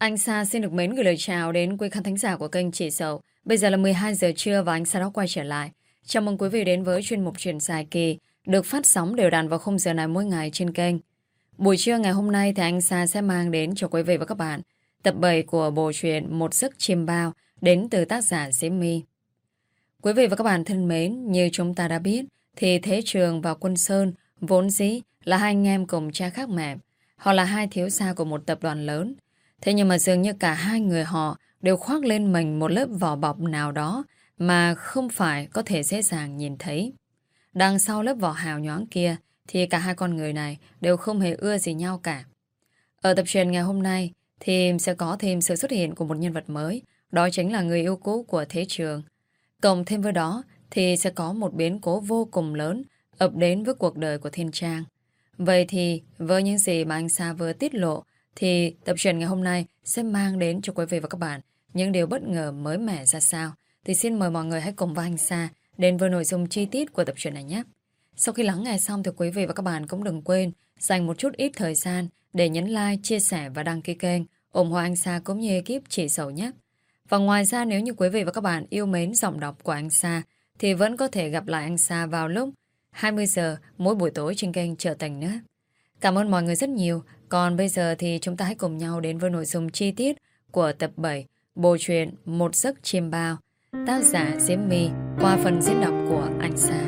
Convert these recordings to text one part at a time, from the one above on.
Anh Sa xin được mến gửi lời chào đến quý khán thính giả của kênh Chị Sầu. Bây giờ là 12 giờ trưa và anh Sa đã quay trở lại. Chào mừng quý vị đến với chuyên mục Chuyện dài kỳ được phát sóng đều đặn vào khung giờ này mỗi ngày trên kênh. Buổi trưa ngày hôm nay thì anh Sa sẽ mang đến cho quý vị và các bạn tập 7 của bộ truyện Một Giấc Chiêm Bao đến từ tác giả Diễm My. Quý vị và các bạn thân mến, như chúng ta đã biết thì Thế Trường và Quân Sơn vốn dĩ là hai anh em cùng cha khác mẹ. Họ là hai thiếu gia của một tập đoàn lớn. Thế nhưng mà dường như cả hai người họ đều khoác lên mình một lớp vỏ bọc nào đó mà không phải có thể dễ dàng nhìn thấy. Đằng sau lớp vỏ hào nhoáng kia thì cả hai con người này đều không hề ưa gì nhau cả. Ở tập truyện ngày hôm nay thì sẽ có thêm sự xuất hiện của một nhân vật mới, đó chính là người yêu cũ của Thế Trường. Cộng thêm với đó thì sẽ có một biến cố vô cùng lớn ập đến với cuộc đời của Thiên Trang. Vậy thì với những gì mà anh Sa vừa tiết lộ thì tập truyện ngày hôm nay sẽ mang đến cho quý vị và các bạn những điều bất ngờ mới mẻ ra sao. Thì xin mời mọi người hãy cùng với anh Sa đến với nội dung chi tiết của tập truyện này nhé. Sau khi lắng nghe xong thì quý vị và các bạn cũng đừng quên dành một chút ít thời gian để nhấn like, chia sẻ và đăng ký kênh ủng hộ anh Sa cũng như ekip Chị Sầu nhé. Và ngoài ra nếu như quý vị và các bạn yêu mến giọng đọc của anh Sa thì vẫn có thể gặp lại anh Sa vào lúc 20 giờ mỗi buổi tối trên kênh Trở Thành nữa. Cảm ơn mọi người rất nhiều. Còn bây giờ thì chúng ta hãy cùng nhau đến với nội dung chi tiết của tập 7 bộ truyện Một Giấc Chiêm Bao, tác giả Diễm My qua phần diễn đọc của anh Sa.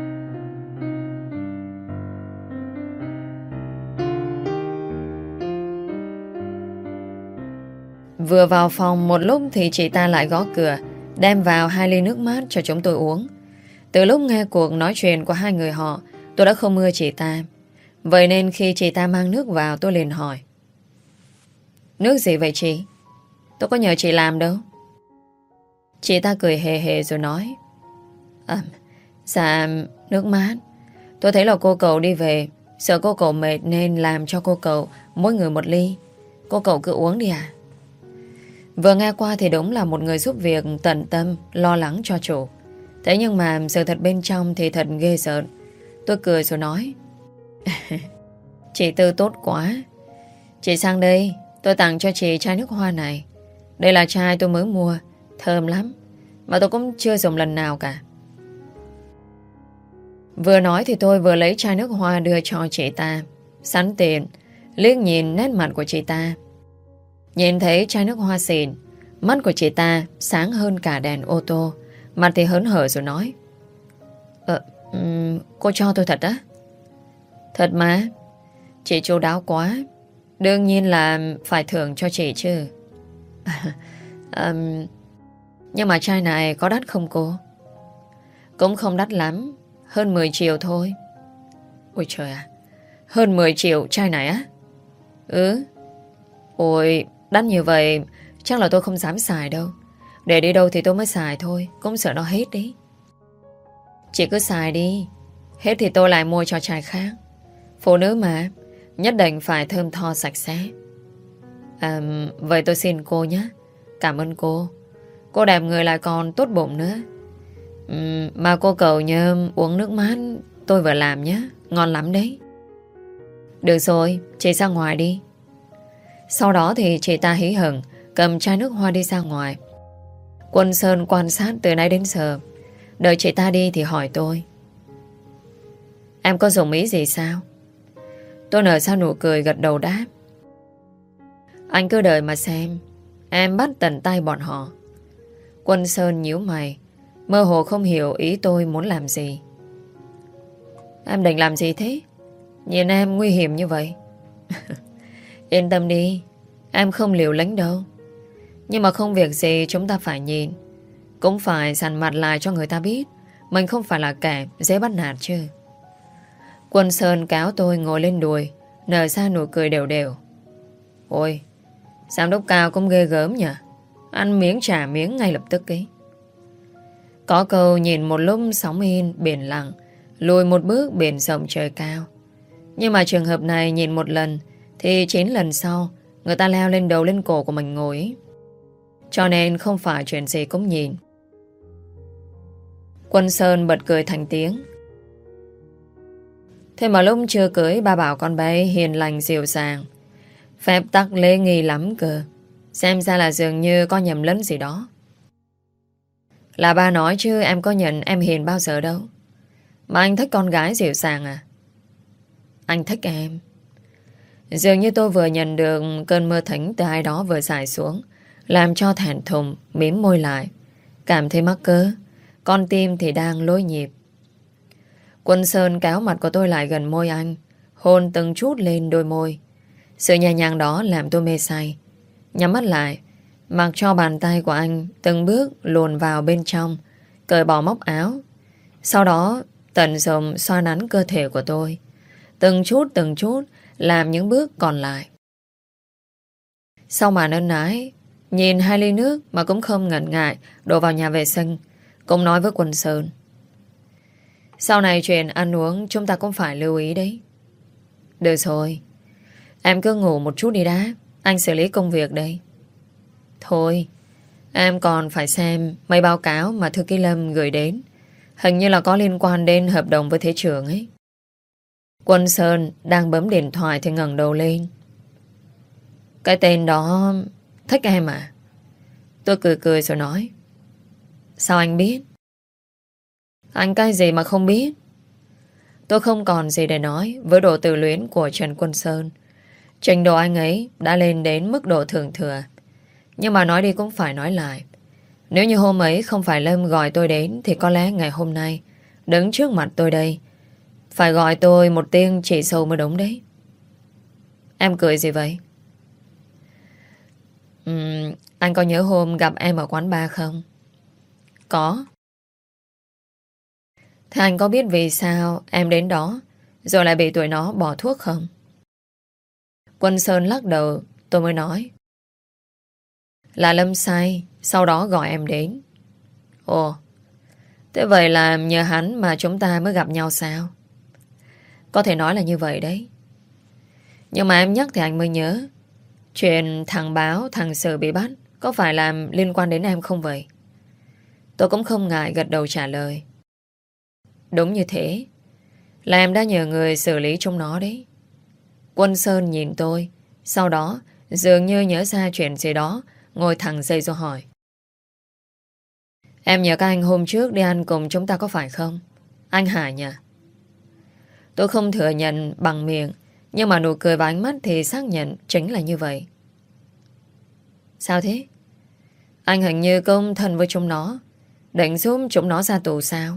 Vừa vào phòng một lúc thì chị ta lại gõ cửa, đem vào 2 ly nước mát cho chúng tôi uống. Từ lúc nghe cuộc nói chuyện của hai người họ, tôi đã không ưa chị ta. Vậy nên khi chị ta mang nước vào tôi liền hỏi: nước gì vậy chị? Tôi có nhờ chị làm đâu. Chị ta cười hề hề rồi nói: Dạ nước mát. Tôi thấy là cô cậu đi về, sợ cô cậu mệt nên làm cho cô cậu mỗi người một ly. Cô cậu cứ uống đi à. Vừa nghe qua thì đúng là một người giúp việc tận tâm, lo lắng cho chủ. Thế nhưng mà sự thật bên trong thì thật ghê sợ. Tôi cười rồi nói: chị Tư tốt quá. Chị sang đây, tôi tặng cho chị chai nước hoa này. Đây là chai tôi mới mua, thơm lắm, mà tôi cũng chưa dùng lần nào cả. Vừa nói thì tôi vừa lấy chai nước hoa đưa cho chị ta. Sẵn tiện liếc nhìn nét mặt của chị ta. Nhìn thấy chai nước hoa xịn, mắt của chị ta sáng hơn cả đèn ô tô. Mặt thì hớn hở rồi nói: cô cho tôi thật á? Thật mà. Chị chu đáo quá, đương nhiên là phải thưởng cho chị chứ. Nhưng mà chai này có đắt không cô? Cũng không đắt lắm, hơn 10 triệu thôi. Ôi trời à, hơn 10 triệu chai này á? Ừ. Ôi, đắt như vậy chắc là tôi không dám xài đâu. Để đi đâu thì tôi mới xài thôi, cũng sợ nó hết đi. Chị cứ xài đi, hết thì tôi lại mua cho chai khác. Phụ nữ mà, nhất định phải thơm tho sạch sẽ. Vậy tôi xin cô nhé. Cảm ơn cô. Cô đẹp người lại còn tốt bụng nữa. Mà cô cậu nhớ uống nước mát tôi vừa làm nhé, ngon lắm đấy. Được rồi, chị ra ngoài đi. Sau đó thì chị ta hí hửng cầm chai nước hoa đi ra ngoài. Quân Sơn quan sát từ nãy đến giờ. Đợi chị ta đi thì hỏi tôi: em có dùng ý gì sao? Tôi nở ra nụ cười gật đầu đáp: anh cứ đợi mà xem. Em bắt tận tay bọn họ. Quân Sơn nhíu mày, mơ hồ không hiểu ý tôi muốn làm gì. Em định làm gì thế? Nhìn em nguy hiểm như vậy. Yên tâm đi, em không liều lĩnh đâu. Nhưng mà không việc gì chúng ta phải nhìn, cũng phải sẵn mặt lại cho người ta biết mình không phải là kẻ dễ bắt nạt chứ. Quân Sơn kéo tôi ngồi lên đùi, nở ra nụ cười đều đều. Ôi, giám đốc Cao cũng ghê gớm nhỉ. Ăn miếng trả miếng ngay lập tức ấy. Có câu nhìn một lúc sóng yên biển lặng, lùi một bước biển rộng trời cao. Nhưng mà trường hợp này nhìn một lần thì 9 lần sau người ta leo lên đầu lên cổ của mình ngồi ấy. Cho nên không phải chuyện gì cũng nhìn. Quân Sơn bật cười thành tiếng. Thế mà lúc chưa cưới ba bảo con bé hiền lành dịu dàng, phép tắc lễ nghi lắm cơ. Xem ra là dường như có nhầm lẫn gì đó. Là ba nói chứ em có nhận em hiền bao giờ đâu. Mà anh thích con gái dịu dàng à? Anh thích em. Dường như tôi vừa nhận được cơn mưa thánh từ ai đó vừa xài xuống, làm cho thẹn thùng, mím môi lại. Cảm thấy mắc cỡ. Con tim thì đang lối nhịp. Quân Sơn kéo mặt của tôi lại gần môi anh, hôn từng chút lên đôi môi. Sự nhẹ nhàng đó làm tôi mê say. Nhắm mắt lại, mặc cho bàn tay của anh từng bước luồn vào bên trong, cởi bỏ móc áo. Sau đó tận dụng xoa nắn cơ thể của tôi, từng chút làm những bước còn lại. Sau màn ân ái, nhìn 2 ly nước mà cũng không ngần ngại đổ vào nhà vệ sinh, cũng nói với Quân Sơn: sau này chuyện ăn uống chúng ta cũng phải lưu ý đấy. Được rồi, em cứ ngủ một chút đi đã, anh xử lý công việc đây. Thôi, em còn phải xem mấy báo cáo mà thư ký Lâm gửi đến. Hình như là có liên quan đến hợp đồng với Thế Trường ấy. Quân Sơn đang bấm điện thoại thì ngẩng đầu lên. Cái tên đó thích em à? Tôi cười cười rồi nói: sao anh biết? Anh cái gì mà không biết? Tôi không còn gì để nói với độ tự luyến của Trần Quân Sơn. Trình độ anh ấy đã lên đến mức độ thượng thừa. Nhưng mà nói đi cũng phải nói lại. Nếu như hôm ấy không phải Lâm gọi tôi đến thì có lẽ ngày hôm nay đứng trước mặt tôi đây phải gọi tôi một tiếng chị sâu mới đúng đấy. Em cười gì vậy? Anh có nhớ hôm gặp em ở quán bar không? Có. Thế anh có biết vì sao em đến đó rồi lại bị tụi nó bỏ thuốc không? Quân Sơn lắc đầu. Tôi mới nói: là Lâm say, sau đó gọi em đến. Ồ, thế vậy là nhờ hắn mà chúng ta mới gặp nhau sao? Có thể nói là như vậy đấy. Nhưng mà em nhắc thì anh mới nhớ, chuyện thằng Báo, thằng Sự bị bắt có phải làm liên quan đến em không vậy? Tôi cũng không ngại gật đầu trả lời. Đúng như thế, là em đã nhờ người xử lý chúng nó đấy. Quân Sơn nhìn tôi, sau đó dường như nhớ ra chuyện gì đó, ngồi thẳng dậy rồi hỏi: em nhờ các anh hôm trước đi ăn cùng chúng ta có phải không? Anh Hải nhỉ? Tôi không thừa nhận bằng miệng, nhưng mà nụ cười và ánh mắt thì xác nhận chính là như vậy. Sao thế? Anh hình như công thân với chúng nó, định giúp chúng nó ra tù sao?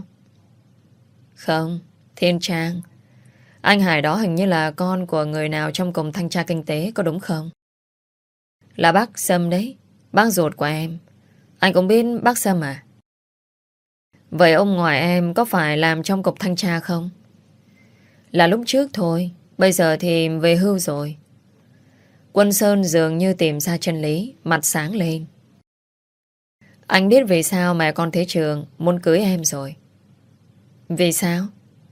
Không, Thiên Trang. Anh Hải đó hình như là con của người nào trong cục thanh tra kinh tế, có đúng không? Là bác Sâm đấy, bác ruột của em. Anh cũng biết bác Sâm à? Vậy ông ngoại em có phải làm trong cục thanh tra không? Là lúc trước thôi, bây giờ thì về hưu rồi. Quân Sơn dường như tìm ra chân lý, mặt sáng lên. Anh biết vì sao mẹ con Thế Trường muốn cưới em rồi. Vì sao?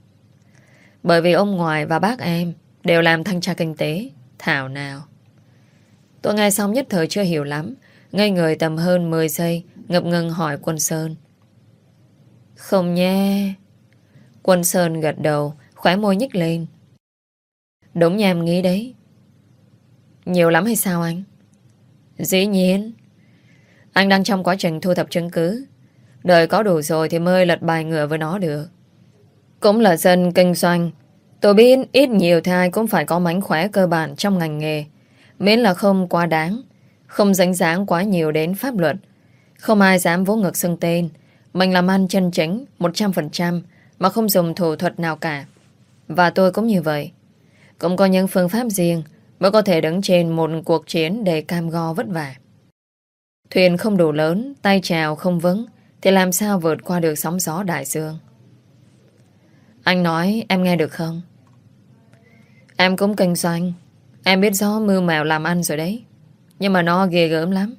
Bởi vì ông ngoại và bác em đều làm thanh tra kinh tế. Thảo nào. Tôi nghe xong nhất thời chưa hiểu lắm, ngây người tầm hơn 10 giây, ngập ngừng hỏi Quân Sơn: không nha. Quân Sơn gật đầu, khóe môi nhếch lên. Đúng như em nghĩ đấy. Nhiều lắm hay sao anh? Dĩ nhiên. Anh đang trong quá trình thu thập chứng cứ, đợi có đủ rồi thì mới lật bài ngựa với nó được. Cũng là dân kinh doanh, tôi biết ít nhiều thì ai cũng phải có mánh khóe cơ bản trong ngành nghề. Miễn là không quá đáng, không dính dáng quá nhiều đến pháp luật. Không ai dám vỗ ngực xưng tên mình làm ăn chân chính 100% mà không dùng thủ thuật nào cả. Và tôi cũng như vậy. Cũng có những phương pháp riêng mới có thể đứng trên một cuộc chiến đầy cam go vất vả. Thuyền không đủ lớn, tay chèo không vững thì làm sao vượt qua được sóng gió đại dương. Anh nói em nghe được không? Em cũng kinh doanh, em biết rõ mưu mèo làm ăn rồi đấy. Nhưng mà nó ghê gớm lắm.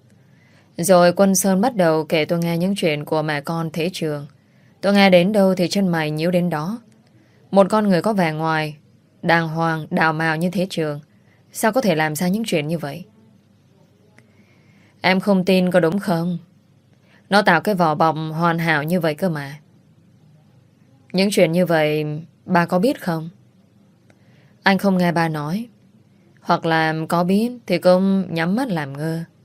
Rồi Quân Sơn bắt đầu kể tôi nghe những chuyện của mẹ con Thế Trường. Tôi nghe đến đâu thì chân mày nhíu đến đó. Một con người có vẻ ngoài đàng hoàng, đào mào như Thế Trường, sao có thể làm ra những chuyện như vậy? Em không tin có đúng không? Nó tạo cái vỏ bọc hoàn hảo như vậy cơ mà. Những chuyện như vậy bà có biết không? Anh không nghe bà nói. Hoặc là có biết thì cũng nhắm mắt làm ngơ.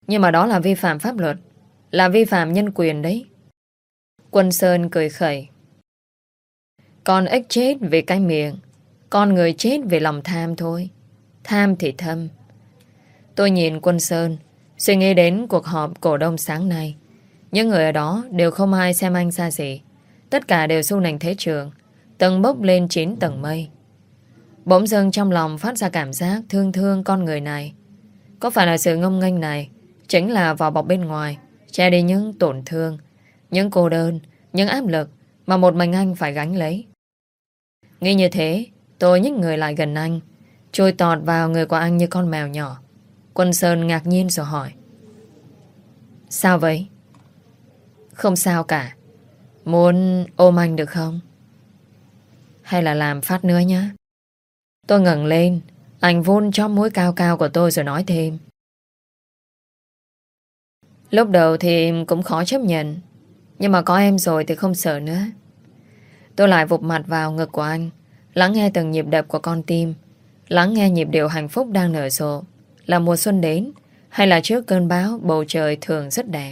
Nhưng mà đó là vi phạm pháp luật, là vi phạm nhân quyền đấy. Quân Sơn cười khẩy. Con ếch chết vì cái miệng, con người chết vì lòng tham thôi. Tham thì thâm. Tôi nhìn Quân Sơn, suy nghĩ đến cuộc họp cổ đông sáng nay. Những người ở đó đều không ai xem anh ra gì. Tất cả đều xu nành thế trường, tầng bốc lên 9 tầng mây. Bỗng dưng trong lòng phát ra cảm giác thương thương con người này. Có phải là sự ngông nghênh này chính là vỏ bọc bên ngoài, che đi những tổn thương, những cô đơn, những áp lực mà một mình anh phải gánh lấy. Nghĩ như thế, tôi nhích người lại gần anh, chui tọt vào người của anh như con mèo nhỏ. Quân Sơn ngạc nhiên rồi hỏi. Sao vậy? Không sao cả. Muốn ôm anh được không? Hay là làm phát nữa nhé? Tôi ngẩng lên, anh vun cho mũi cao cao của tôi rồi nói thêm. Lúc đầu thì cũng khó chấp nhận, nhưng mà có em rồi thì không sợ nữa. Tôi lại vụt mặt vào ngực của anh, lắng nghe từng nhịp đập của con tim, lắng nghe nhịp điệu hạnh phúc đang nở rộ. Là mùa xuân đến, hay là trước cơn bão, bầu trời thường rất đẹp.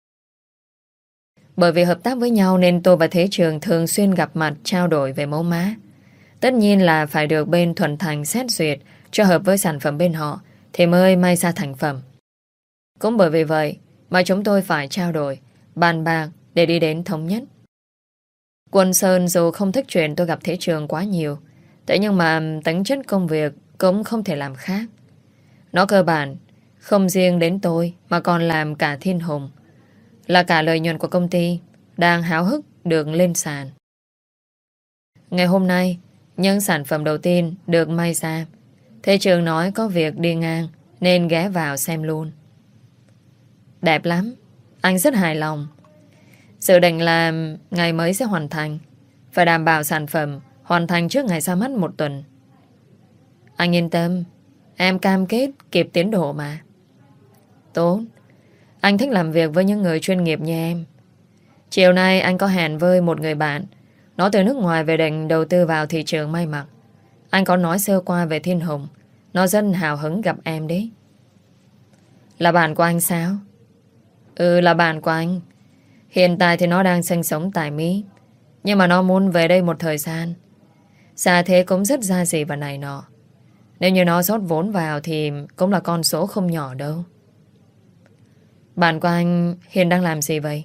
Bởi vì hợp tác với nhau nên tôi và Thế Trường thường xuyên gặp mặt trao đổi về mẫu mã. Tất nhiên là phải được bên Thuận Thành xét duyệt cho hợp với sản phẩm bên họ thì mới may ra thành phẩm. Cũng bởi vì vậy mà chúng tôi phải trao đổi, bàn bạc để đi đến thống nhất. Quân Sơn dù không thích chuyện tôi gặp Thế Trường quá nhiều, thế nhưng mà tính chất công việc cũng không thể làm khác. Nó cơ bản, không riêng đến tôi mà còn làm cả Thiên Hùng. Là cả lợi nhuận của công ty đang háo hức được lên sàn. Ngày hôm nay, những sản phẩm đầu tiên được may ra. Thế Trường nói có việc đi ngang nên ghé vào xem luôn. Đẹp lắm, anh rất hài lòng. Dự định là ngày mới sẽ hoàn thành. Phải đảm bảo sản phẩm hoàn thành trước ngày ra mắt 1 tuần. Anh yên tâm, em cam kết kịp tiến độ mà. Tốt. Anh thích làm việc với những người chuyên nghiệp như em. Chiều nay anh có hẹn với một người bạn. Nó từ nước ngoài về định đầu tư vào thị trường may mặc. Anh có nói sơ qua về Thiên Hùng. Nó rất hào hứng gặp em đấy. Là bạn của anh sao? Ừ, là bạn của anh. Hiện tại thì nó đang sinh sống tại Mỹ, nhưng mà nó muốn về đây một thời gian. Xa thế cũng rất ra gì và này nọ. Nếu như nó rót vốn vào thì cũng là con số không nhỏ đâu. Bạn của anh hiện đang làm gì vậy?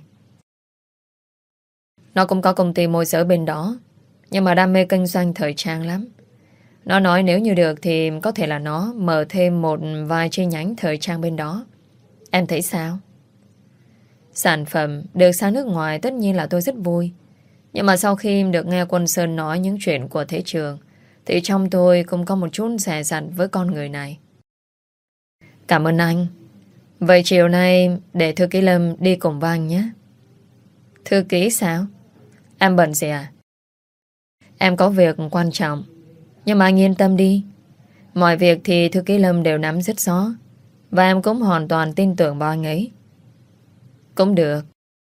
Nó cũng có công ty môi giới bên đó, nhưng mà đam mê kinh doanh thời trang lắm. Nó nói nếu như được thì có thể là nó mở thêm một vài chi nhánh thời trang bên đó. Em thấy sao? Sản phẩm được sang nước ngoài tất nhiên là tôi rất vui. Nhưng mà sau khi được nghe Quân Sơn nói những chuyện của Thế Trường thì trong tôi cũng có một chút dè dặt với con người này. Cảm ơn anh. Vậy chiều nay để thư ký Lâm đi cùng với anh nhé. Thư ký sao? Em bận gì à? Em có việc quan trọng, nhưng mà anh yên tâm đi. Mọi việc thì thư ký Lâm đều nắm rất rõ, và em cũng hoàn toàn tin tưởng vào anh ấy. Cũng được.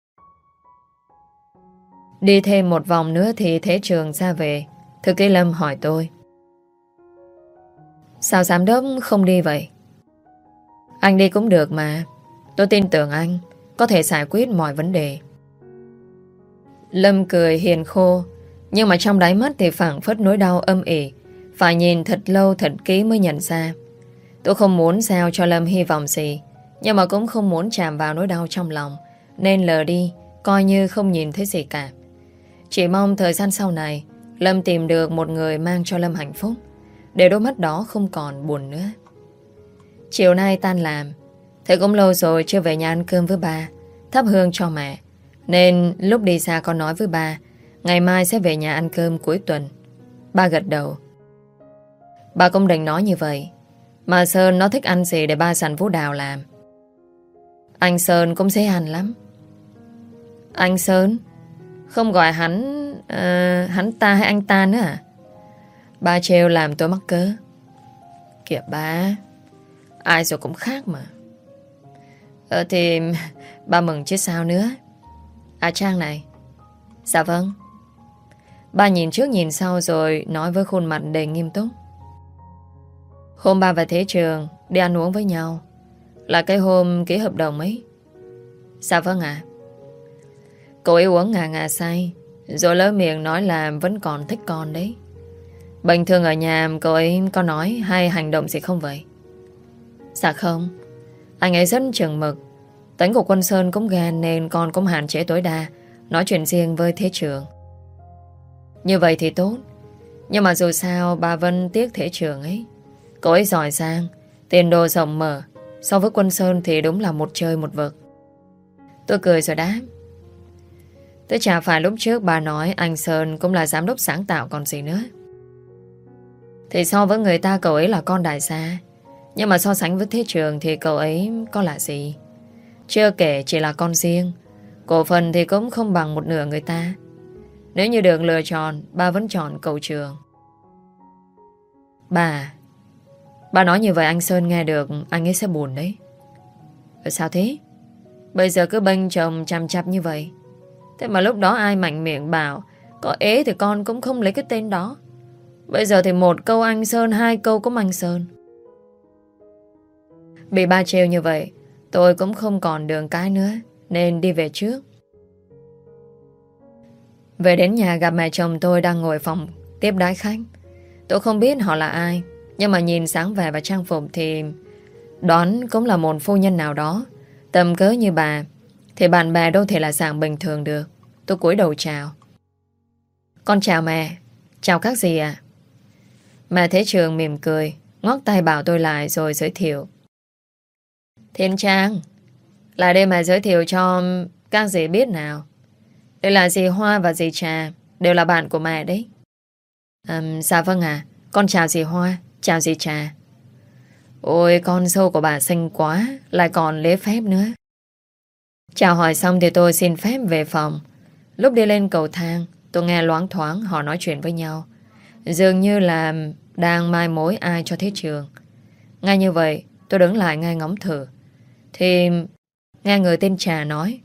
Đi thêm một vòng nữa thì Thế Trường ra về. Thư ký Lâm hỏi tôi. Sao giám đốc không đi vậy? Anh đi cũng được mà. Tôi tin tưởng anh có thể giải quyết mọi vấn đề. Lâm cười hiền khô, nhưng mà trong đáy mắt thì phảng phất nỗi đau âm ỉ. Phải nhìn thật lâu thật kỹ mới nhận ra. Tôi không muốn giao cho Lâm hy vọng gì, nhưng mà cũng không muốn chạm vào nỗi đau trong lòng, nên lờ đi, coi như không nhìn thấy gì cả. Chỉ mong thời gian sau này Lâm tìm được một người mang cho Lâm hạnh phúc, để đôi mắt đó không còn buồn nữa. Chiều nay tan làm, thế cũng lâu rồi chưa về nhà ăn cơm với ba, thắp hương cho mẹ, nên lúc đi xa con nói với ba ngày mai sẽ về nhà ăn cơm cuối tuần. Ba gật đầu. Ba cũng định nói như vậy, mà Sơn nó thích ăn gì để ba sẵn Vũ Đào làm. Anh Sơn cũng dễ ăn lắm. Anh Sơn? Không gọi hắn ta hay anh ta nữa à? Ba trêu làm tôi mắc cớ. Kìa ba, ai rồi cũng khác mà. Thì ba mừng chứ sao nữa. À Trang này. Dạ vâng. Ba nhìn trước nhìn sau rồi nói với khuôn mặt đầy nghiêm túc. Hôm ba và Thế Trường đi ăn uống với nhau, Là cái hôm ký hợp đồng ấy. Dạ vâng ạ. Cậu ấy uống ngà say, rồi lỡ miệng nói là vẫn còn thích con đấy. Bình thường ở nhà cậu ấy có nói hay hành động gì không vậy? Dạ không. Anh ấy rất chừng mực. Tính của Quân Sơn cũng ghen nên con cũng hạn chế tối đa nói chuyện riêng với Thế Trường. Như vậy thì tốt. Nhưng mà dù sao bà Vân tiếc Thế Trường ấy. Cậu ấy giỏi giang, tiền đồ rộng mở. So với Quân Sơn thì đúng là một trời một vực. Tôi cười rồi đáp. Thế chả phải lúc trước bà nói anh Sơn cũng là giám đốc sáng tạo còn gì nữa. Thì so với người ta cậu ấy là con đại gia. Nhưng mà so sánh với Thế Trường thì cậu ấy có là gì? Chưa kể chỉ là con riêng. Cổ phần thì cũng không bằng một nửa người ta. Nếu như được lựa chọn, bà vẫn chọn cậu Trường. Bà nói như vậy anh Sơn nghe được, anh ấy sẽ buồn đấy. Sao thế? Bây giờ cứ bênh chồng chằm chặp như vậy. Thế mà lúc đó ai mạnh miệng bảo có ế thì con cũng không lấy cái tên đó. Bây giờ thì một câu anh Sơn, hai câu cũng anh Sơn. Bị ba trêu như vậy, tôi cũng không còn đường cái nữa, nên đi về trước. Về đến nhà gặp mẹ chồng tôi đang ngồi phòng tiếp đái khách. Tôi không biết họ là ai, nhưng mà nhìn sáng vẻ và trang phục thì đoán cũng là một phu nhân nào đó. Tầm cỡ như bà thì bạn bè đâu thể là dạng bình thường được. Tôi cúi đầu chào. Con chào mẹ. Chào các gì ạ? Mẹ Thế Trường mỉm cười, ngoắc tay bảo tôi lại rồi giới thiệu. Thiên Trang, lại đây mà giới thiệu cho các dì biết nào. Đây là dì Hoa và dì Trà, đều là bạn của mẹ đấy. Dạ vâng ạ. Con chào dì Hoa, chào dì Trà. Ôi, con dâu của bà xinh quá, lại còn lễ phép nữa. Chào hỏi xong thì tôi xin phép về phòng. Lúc đi lên cầu thang, tôi nghe loáng thoáng họ nói chuyện với nhau. Dường như là đang mai mối ai cho Thế Trường. Ngay như vậy, tôi đứng lại nghe ngóng thử. Thì nghe người tên Trà nói.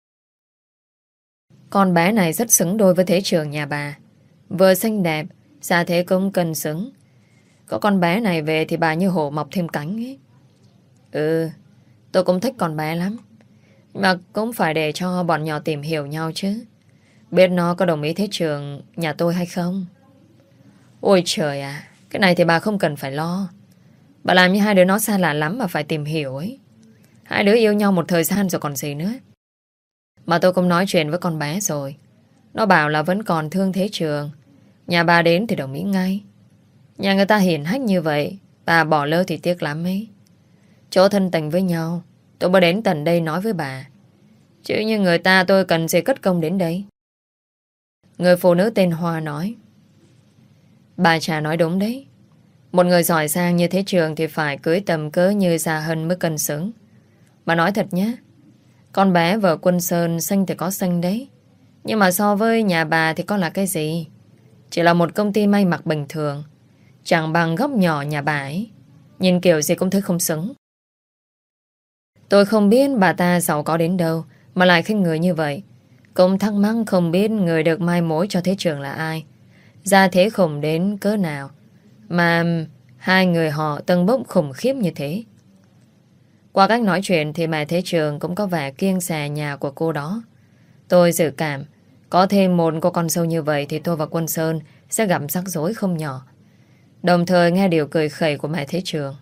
Con bé này rất xứng đôi với Thế Trường nhà bà. Vừa xinh đẹp, xa thế cũng cân xứng. Có con bé này về thì bà như hổ mọc thêm cánh ấy. Tôi cũng thích con bé lắm. Mà cũng phải để cho bọn nhỏ tìm hiểu nhau chứ. Biết nó có đồng ý Thế Trường nhà tôi hay không. Ôi trời à, cái này thì bà không cần phải lo. Bà làm như hai đứa nó xa lạ lắm mà phải tìm hiểu ấy. Hai đứa yêu nhau một thời gian rồi còn gì nữa. Mà tôi cũng nói chuyện với con bé rồi. Nó bảo là vẫn còn thương Thế Trường. Nhà bà đến thì đồng ý ngay. Nhà người ta hiền hách như vậy, bà bỏ lỡ thì tiếc lắm ấy. Chỗ thân tình với nhau, tôi mới đến tận đây nói với bà. Chứ như người ta tôi cần gì cất công đến đây. Người phụ nữ tên Hoa nói. Bà Trà nói đúng đấy. Một người giỏi giang như Thế Trường thì phải cưới tầm cỡ như Gia Hân mới cân xứng. Bà nói thật nhé. Con bé vợ Quân Sơn xinh thì có xinh đấy. Nhưng mà so với nhà bà thì có là cái gì? Chỉ là một công ty may mặc bình thường. Chẳng bằng góc nhỏ nhà bà ấy. Nhìn kiểu gì cũng thấy không xứng. Tôi không biết bà ta giàu có đến đâu mà lại khinh người như vậy. Cũng thắc mắc không biết người được mai mối cho Thế Trường là ai. Gia thế khủng đến cỡ nào mà hai người họ tâng bốc khủng khiếp như thế. Qua cách nói chuyện thì mẹ Thế Trường cũng có vẻ kiêng dè nhà của cô đó. Tôi dự cảm có thêm một cô con dâu như vậy thì tôi và Quân Sơn sẽ gặp rắc rối không nhỏ. Đồng thời nghe điều cười khẩy của mẹ Thế Trường.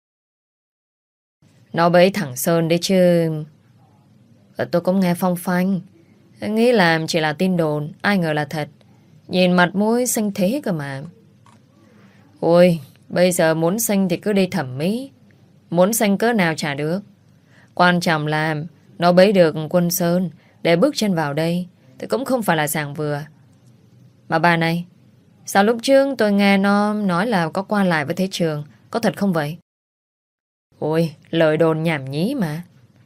Nó bấy thẳng Sơn đấy chứ. Tôi cũng nghe phong phanh. Nghĩ là chỉ là tin đồn, ai ngờ là thật. Nhìn mặt mũi xinh thế cơ mà. Ôi, bây giờ muốn xinh thì cứ đi thẩm mỹ. Muốn xinh cỡ nào chả được. Quan trọng là nó bấy được Quân Sơn để bước chân vào đây thì cũng không phải là dạng vừa. Mà bà này, sao lúc trước tôi nghe nó nói là có qua lại với Thế Trường, có thật không vậy? Ôi, lời đồn nhảm nhí mà.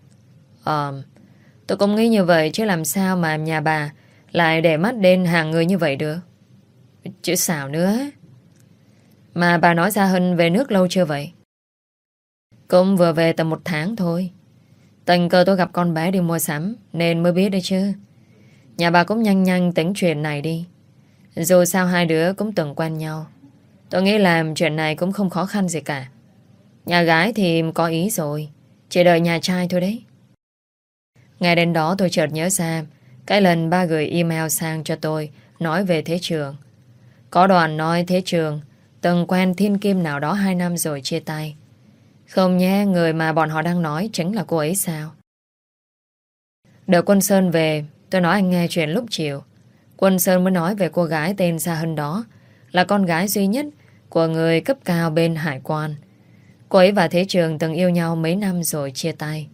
Tôi cũng nghĩ như vậy chứ làm sao mà nhà bà lại để mắt đến hàng người như vậy được. Chứ sao nữa. Mà bà nói Gia Hân về nước lâu chưa vậy? Cũng vừa về tầm 1 tháng thôi. Tình cờ tôi gặp con bé đi mua sắm nên mới biết đấy chứ. Nhà bà cũng nhanh nhanh tính chuyện này đi. Dù sao hai đứa cũng từng quen nhau. Tôi nghĩ làm chuyện này cũng không khó khăn gì cả. Nhà gái thì có ý rồi. Chỉ đợi nhà trai thôi đấy. Ngay đến đó tôi chợt nhớ ra cái lần ba gửi email sang cho tôi nói về Thế Trường. Có đoạn nói Thế Trường từng quen thiên kim nào đó 2 năm rồi chia tay. Không nhé, người mà bọn họ đang nói chính là cô ấy sao? Đợi Quân Sơn về, tôi nói anh nghe chuyện lúc chiều. Quân Sơn mới nói về cô gái tên Sa Hân đó, là con gái duy nhất của người cấp cao bên hải quan. Cô ấy và Thế Trường từng yêu nhau mấy năm rồi chia tay.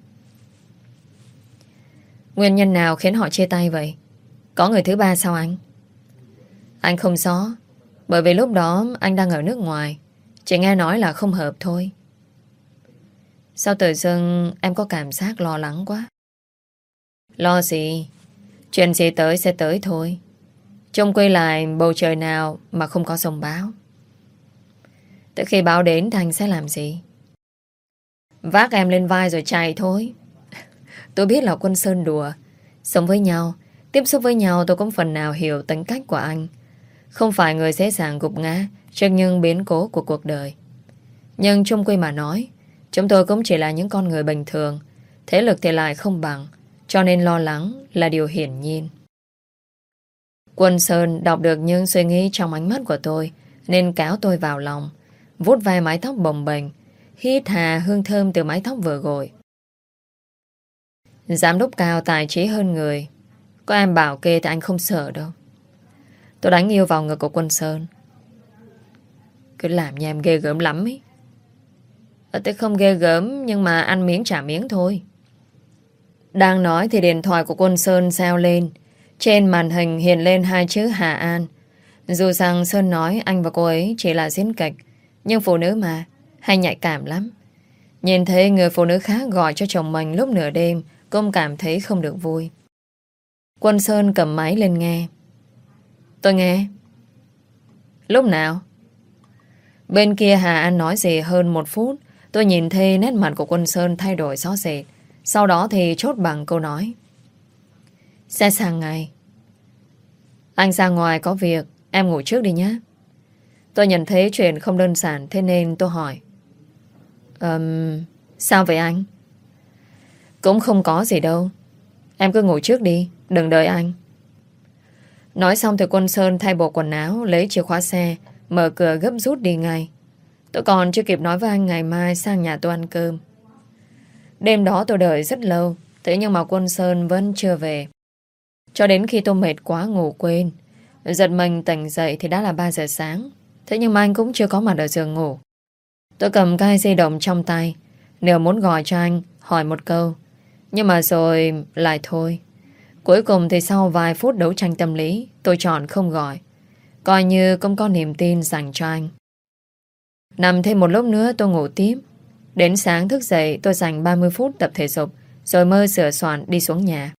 Nguyên nhân nào khiến họ chia tay vậy? Có người thứ ba sao anh? Anh không rõ, bởi vì lúc đó anh đang ở nước ngoài. Chỉ nghe nói là không hợp thôi. Sao tự dưng em có cảm giác lo lắng quá? Lo gì? Chuyện gì tới sẽ tới thôi. Trông quay lại bầu trời nào mà không có giông báo. Tới khi báo đến thì anh sẽ làm gì? Vác em lên vai rồi chạy thôi. Tôi biết là Quân Sơn đùa. Sống với nhau, tiếp xúc với nhau, tôi cũng phần nào hiểu tính cách của anh. Không phải người dễ dàng gục ngã trước những biến cố của cuộc đời. Nhưng chung quy mà nói, chúng tôi cũng chỉ là những con người bình thường. Thế lực thì lại không bằng, cho nên lo lắng là điều hiển nhiên. Quân Sơn đọc được những suy nghĩ trong ánh mắt của tôi, nên kéo tôi vào lòng, vuốt ve mái tóc bồng bềnh, hít hà hương thơm từ mái tóc vừa gội. Giám đốc cao tài trí hơn người, có em bảo kê thì anh không sợ đâu. Tôi đánh yêu vào ngực của Quân Sơn. Cứ làm như em ghê gớm lắm ấy. Tôi không ghê gớm, nhưng mà ăn miếng trả miếng thôi. Đang nói thì điện thoại của Quân Sơn reo lên. Trên màn hình hiện lên 2 chữ Hà An. Dù rằng Sơn nói anh và cô ấy chỉ là diễn kịch, nhưng phụ nữ mà, hay nhạy cảm lắm. Nhìn thấy người phụ nữ khác gọi cho chồng mình lúc nửa đêm, cũng cảm thấy không được vui. Quân Sơn cầm máy lên nghe. Tôi nghe. Lúc nào? Bên kia Hà An nói gì hơn 1 phút, tôi nhìn thấy nét mặt của Quân Sơn thay đổi rõ rệt. Sau đó thì chốt bằng câu nói. Sẽ sang ngày. Anh ra ngoài có việc, em ngủ trước đi nhé. Tôi nhận thấy chuyện không đơn giản, thế nên tôi hỏi. Sao vậy anh? Cũng không có gì đâu. Em cứ ngủ trước đi, đừng đợi anh. Nói xong thì Quân Sơn thay bộ quần áo, lấy chìa khóa xe, mở cửa gấp rút đi ngay. Tôi còn chưa kịp nói với anh ngày mai sang nhà tôi ăn cơm. Đêm đó tôi đợi rất lâu, thế nhưng mà Quân Sơn vẫn chưa về. Cho đến khi tôi mệt quá ngủ quên, giật mình tỉnh dậy thì đã là 3 giờ sáng. Thế nhưng mà anh cũng chưa có mặt ở giường ngủ. Tôi cầm cái di động trong tay, nếu muốn gọi cho anh, hỏi một câu. Nhưng mà rồi lại thôi. Cuối cùng thì sau vài phút đấu tranh tâm lý, tôi chọn không gọi. Coi như không có niềm tin dành cho anh. Nằm thêm một lúc nữa tôi ngủ tiếp. Đến sáng thức dậy tôi dành 30 phút tập thể dục, rồi mới sửa soạn đi xuống nhà.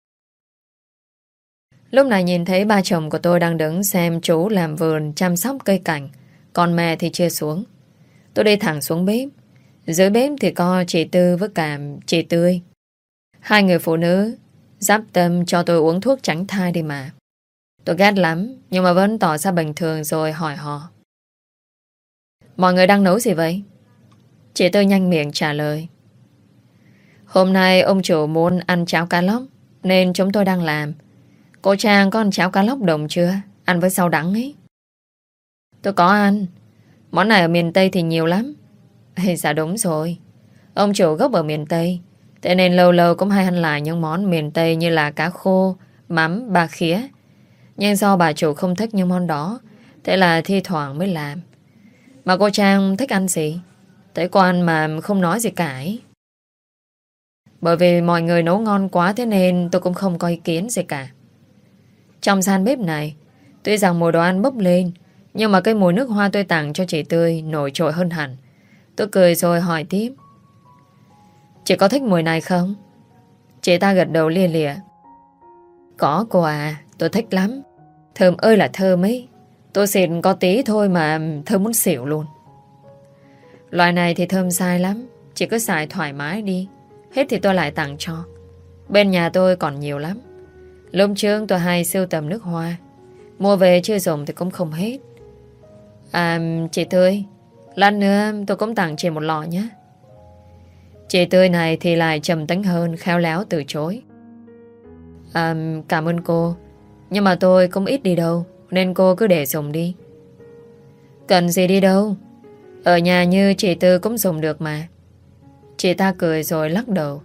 Lúc này nhìn thấy ba chồng của tôi đang đứng xem chú làm vườn chăm sóc cây cảnh, còn mẹ thì chưa xuống. Tôi đi thẳng xuống bếp. Dưới bếp thì có chị Tư với cả chị Tươi. 2 người phụ nữ giáp tâm cho tôi uống thuốc tránh thai đi mà. Tôi ghét lắm, nhưng mà vẫn tỏ ra bình thường rồi hỏi họ. Mọi người đang nấu gì vậy? Chị Tư nhanh miệng trả lời. Hôm nay ông chủ muốn ăn cháo cá lóc, nên chúng tôi đang làm. Cô Trang có ăn cháo cá lóc đồng chưa? Ăn với rau đắng ấy. Tôi có ăn. Món này ở miền Tây thì nhiều lắm. Dạ đúng rồi. Ông chủ gốc ở miền Tây, thế nên lâu lâu cũng hay ăn lại những món miền Tây như là cá khô, mắm, ba khía. Nhưng do bà chủ không thích những món đó, thế là thi thoảng mới làm. Mà cô Trang thích ăn gì? Thấy cô ăn mà không nói gì cả ấy. Bởi vì mọi người nấu ngon quá, thế nên tôi cũng không có ý kiến gì cả. Trong gian bếp này, tuy rằng mùi đồ ăn bốc lên, nhưng mà cái mùi nước hoa tôi tặng cho chị Tươi nổi trội hơn hẳn. Tôi cười rồi hỏi tiếp. Chị có thích mùi này không? Chị ta gật đầu lia lịa. Có cô à, tôi thích lắm. Thơm ơi là thơm ấy. Tôi xịt có tí thôi mà thơm muốn xỉu luôn. Loại này thì thơm sai lắm. Chị cứ xài thoải mái đi. Hết thì tôi lại tặng cho. Bên nhà tôi còn nhiều lắm. Lúc trước tôi hay sưu tầm nước hoa. Mua về chưa dùng thì cũng không hết. À chị Tươi, lát nữa tôi cũng tặng chị một lọ nhé. Chị Tươi này thì lại trầm tính hơn, khéo léo từ chối. Cảm ơn cô, nhưng mà tôi cũng ít đi đâu, nên cô cứ để dùng đi. Cần gì đi đâu, ở nhà như chị Tư cũng dùng được mà. Chị ta cười rồi lắc đầu.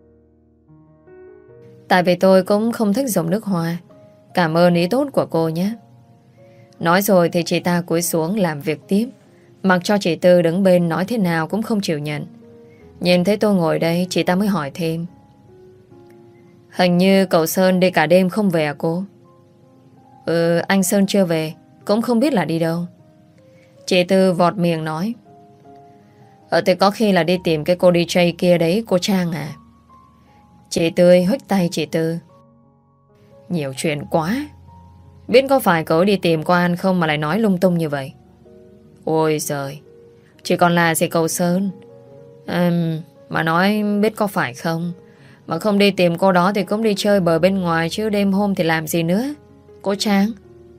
Tại vì tôi cũng không thích dùng nước hoa. Cảm ơn ý tốt của cô nhé. Nói rồi thì chị ta cúi xuống làm việc tiếp, mặc cho chị Tư đứng bên nói thế nào cũng không chịu nhận. Nhìn thấy tôi ngồi đây, chị ta mới hỏi thêm. Hình như cậu Sơn đi cả đêm không về à cô? Anh Sơn chưa về, cũng không biết là đi đâu. Chị Tư vọt miệng nói. Thì có khi là đi tìm cái cô DJ kia đấy, cô Trang à? Chị Tươi huých tay chị Tư. Nhiều chuyện quá. Biết có phải cậu đi tìm cô An không mà lại nói lung tung như vậy? Ôi giời, chỉ còn là gì cậu Sơn. Mà nói biết có phải không, mà không đi tìm cô đó thì cũng đi chơi bờ bên ngoài, chứ đêm hôm thì làm gì nữa. Cô Trang.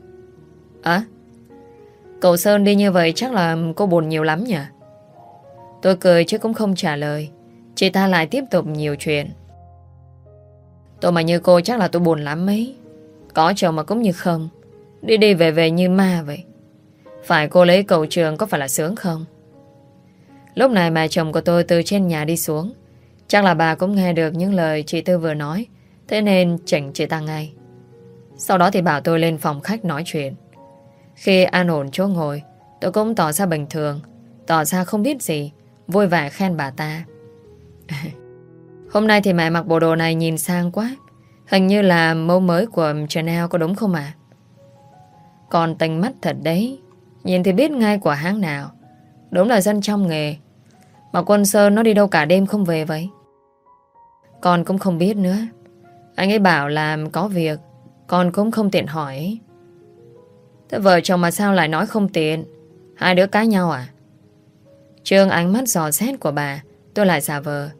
Cậu Sơn đi như vậy chắc là cô buồn nhiều lắm nhỉ? Tôi cười chứ cũng không trả lời. Chị ta lại tiếp tục nhiều chuyện. Tôi mà như cô chắc là tôi buồn lắm ấy. Có chồng mà cũng như không, đi đi về về như ma vậy. Phải cô lấy cậu Trường có phải là sướng không? Lúc này mẹ chồng của tôi từ trên nhà đi xuống. Chắc là bà cũng nghe được những lời chị Tư vừa nói, thế nên chỉnh chị ta ngay. Sau đó thì bảo tôi lên phòng khách nói chuyện. Khi an ổn chỗ ngồi, tôi cũng tỏ ra bình thường, tỏ ra không biết gì, vui vẻ khen bà ta. Hôm nay thì mẹ mặc bộ đồ này nhìn sang quá. Hình như là mẫu mới của Chanel, có đúng không ạ? Còn tinh mắt thật đấy, nhìn thì biết ngay của hãng nào. Đúng là dân trong nghề. Mà Quân Sơn nó đi đâu cả đêm không về vậy? Con cũng không biết nữa. Anh ấy bảo là có việc, con cũng không tiện hỏi. Thế vợ chồng mà sao lại nói không tiện? Hai đứa cãi nhau à? Trương ánh mắt dò xét của bà, tôi lại giả vờ.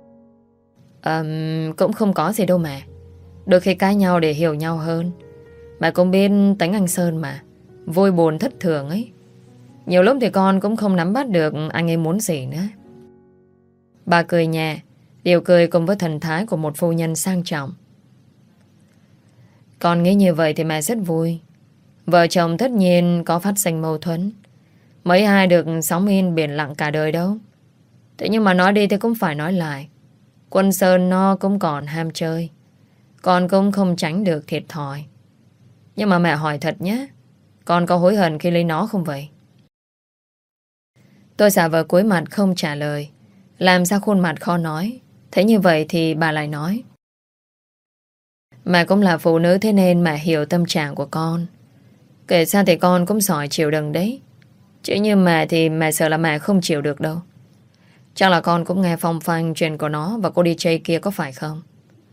Cũng không có gì đâu mà. Đôi khi cãi nhau để hiểu nhau hơn. Bà cũng biết tính anh Sơn mà, vui buồn thất thường ấy. Nhiều lúc thì con cũng không nắm bắt được anh ấy muốn gì nữa. Bà cười nhẹ, điều cười cùng với thần thái của một phu nhân sang trọng. Con nghĩ như vậy thì mẹ rất vui. Vợ chồng tất nhiên có phát sinh mâu thuẫn. Mấy ai được sóng yên biển lặng cả đời đâu. Thế nhưng mà nói đi thì cũng phải nói lại. Quân Sơn nó cũng còn ham chơi. Con cũng không tránh được thiệt thòi. Nhưng mà mẹ hỏi thật nhé, con có hối hận khi lấy nó không vậy? Tôi giả vờ cúi mặt không trả lời, làm ra khuôn mặt khó nói. Thế như vậy thì bà lại nói. Mẹ cũng là phụ nữ, thế nên mẹ hiểu tâm trạng của con. Kể ra thì con cũng giỏi chịu đựng đấy. Chứ như mẹ thì mẹ sợ là mẹ không chịu được đâu. Chắc là con cũng nghe phong phanh chuyện của nó và cô DJ kia có phải không?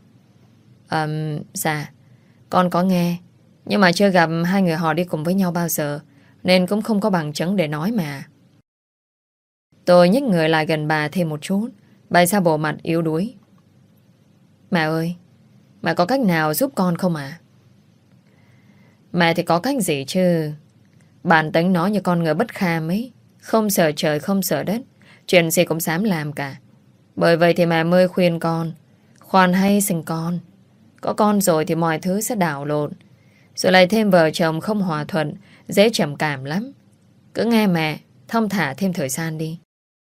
Dạ, con có nghe. Nhưng mà chưa gặp hai người họ đi cùng với nhau bao giờ, nên cũng không có bằng chứng để nói mà. Tôi nhích người lại gần bà thêm một chút, bày ra bộ mặt yếu đuối. Mẹ ơi, mẹ có cách nào giúp con không ạ? Mẹ thì có cách gì chứ. Bản tính nó như con ngựa bất kham ấy, không sợ trời không sợ đất, chuyện gì cũng dám làm cả. Bởi vậy thì mẹ mới khuyên con khoan hay sinh con. Có con rồi thì mọi thứ sẽ đảo lộn. Rồi lại thêm vợ chồng không hòa thuận, dễ trầm cảm lắm. Cứ nghe mẹ, thong thả thêm thời gian đi.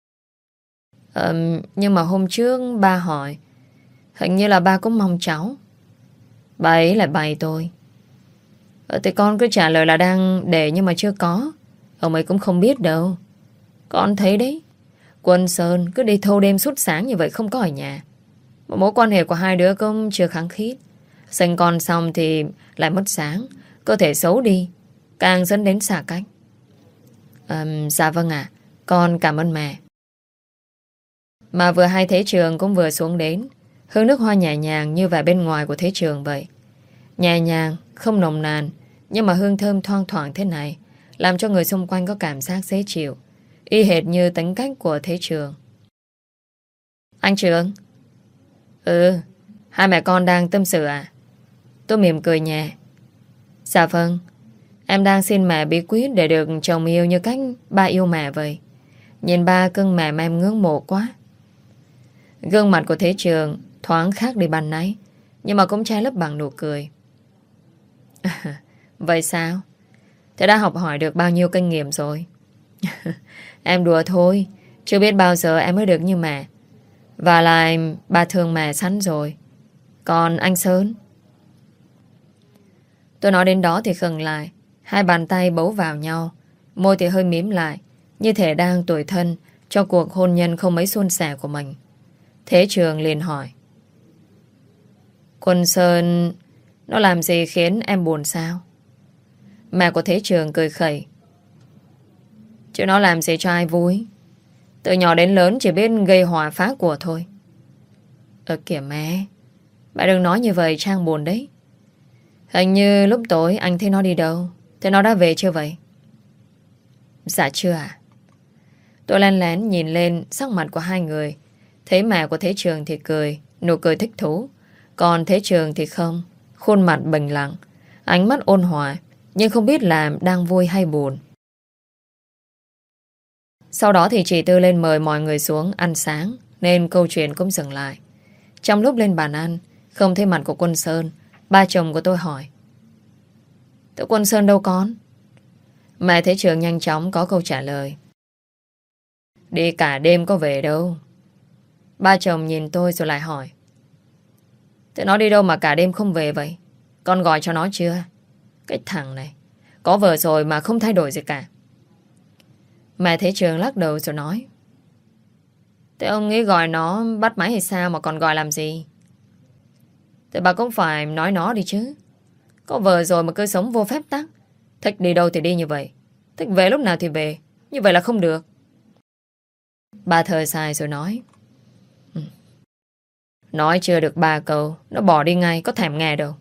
Nhưng mà hôm trước ba hỏi, hình như là ba cũng mong cháu. Bà ấy lại bày tôi. Thì con cứ trả lời là đang để nhưng mà chưa có. Ông ấy cũng không biết đâu. Con thấy đấy, Quân Sơn cứ đi thâu đêm suốt sáng như vậy không có ở nhà. Mối quan hệ của hai đứa cũng chưa khăng khít. Sinh con xong thì lại mất sáng, cơ thể xấu đi, càng dẫn đến xa cách. Dạ vâng ạ, con cảm ơn mẹ. Mà vừa hay Thế Trường cũng vừa xuống đến. Hương nước hoa nhẹ nhàng như vẻ bên ngoài của Thế Trường vậy. Nhẹ nhàng, không nồng nàn, nhưng mà hương thơm thoang thoảng thế này làm cho người xung quanh có cảm giác dễ chịu, y hệt như tính cách của Thế Trường. Anh Trường. Hai mẹ con đang tâm sự à? Tôi mỉm cười nhẹ. Dạ vâng, em đang xin mẹ bí quyết để được chồng yêu như cách ba yêu mẹ vậy. Nhìn ba cưng mẹ mà em ngưỡng mộ quá. Gương mặt của Thế Trường thoáng khác đi ban nãy, nhưng mà cũng che lấp bằng nụ cười. Vậy sao? Thế đã học hỏi được bao nhiêu kinh nghiệm rồi? Em đùa thôi. Chưa biết bao giờ em mới được như mẹ. Và lại bà thương mẹ sẵn rồi. Còn anh Sơn? Tôi nói đến đó thì khựng lại. Hai bàn tay bấu vào nhau. Môi thì hơi mím lại, như thể đang tủi thân cho cuộc hôn nhân không mấy suôn sẻ của mình. Thế Trường liền hỏi. Quân Sơn nó làm gì khiến em buồn sao? Mẹ của Thế Trường cười khẩy. Chứ nó làm gì cho ai vui. Từ nhỏ đến lớn chỉ biết gây hòa phá của thôi. Kìa mẹ, bà đừng nói như vậy, Trang buồn đấy. Hình như lúc tối anh thấy nó đi đâu. Thế nó đã về chưa vậy? Dạ chưa à? Tôi lén lén nhìn lên sắc mặt của hai người. Thấy mẹ của Thế Trường thì cười, nụ cười thích thú. Còn Thế Trường thì không. Khuôn mặt bình lặng, ánh mắt ôn hòa, nhưng không biết là đang vui hay buồn. Sau đó thì chị Tư lên mời mọi người xuống ăn sáng, nên câu chuyện cũng dừng lại. Trong lúc lên bàn ăn, không thấy mặt của Quân Sơn, ba chồng của tôi hỏi. Thế Quân Sơn đâu con? Mẹ Thế Trường nhanh chóng có câu trả lời. Đi cả đêm có về đâu. Ba chồng nhìn tôi rồi lại hỏi. Thế nó đi đâu mà cả đêm không về vậy? Con gọi cho nó chưa? Cái thằng này, có vợ rồi mà không thay đổi gì cả. Mẹ Thế Trường lắc đầu rồi nói. Thế ông nghĩ gọi nó bắt máy hay sao mà còn gọi làm gì? Thế bà cũng phải nói nó đi chứ. Có vợ rồi mà cứ sống vô phép tắc. Thích đi đâu thì đi như vậy. Thích về lúc nào thì về. Như vậy là không được. Bà thở dài rồi nói. Nói chưa được 3 câu, nó bỏ đi ngay, có thèm nghe đâu.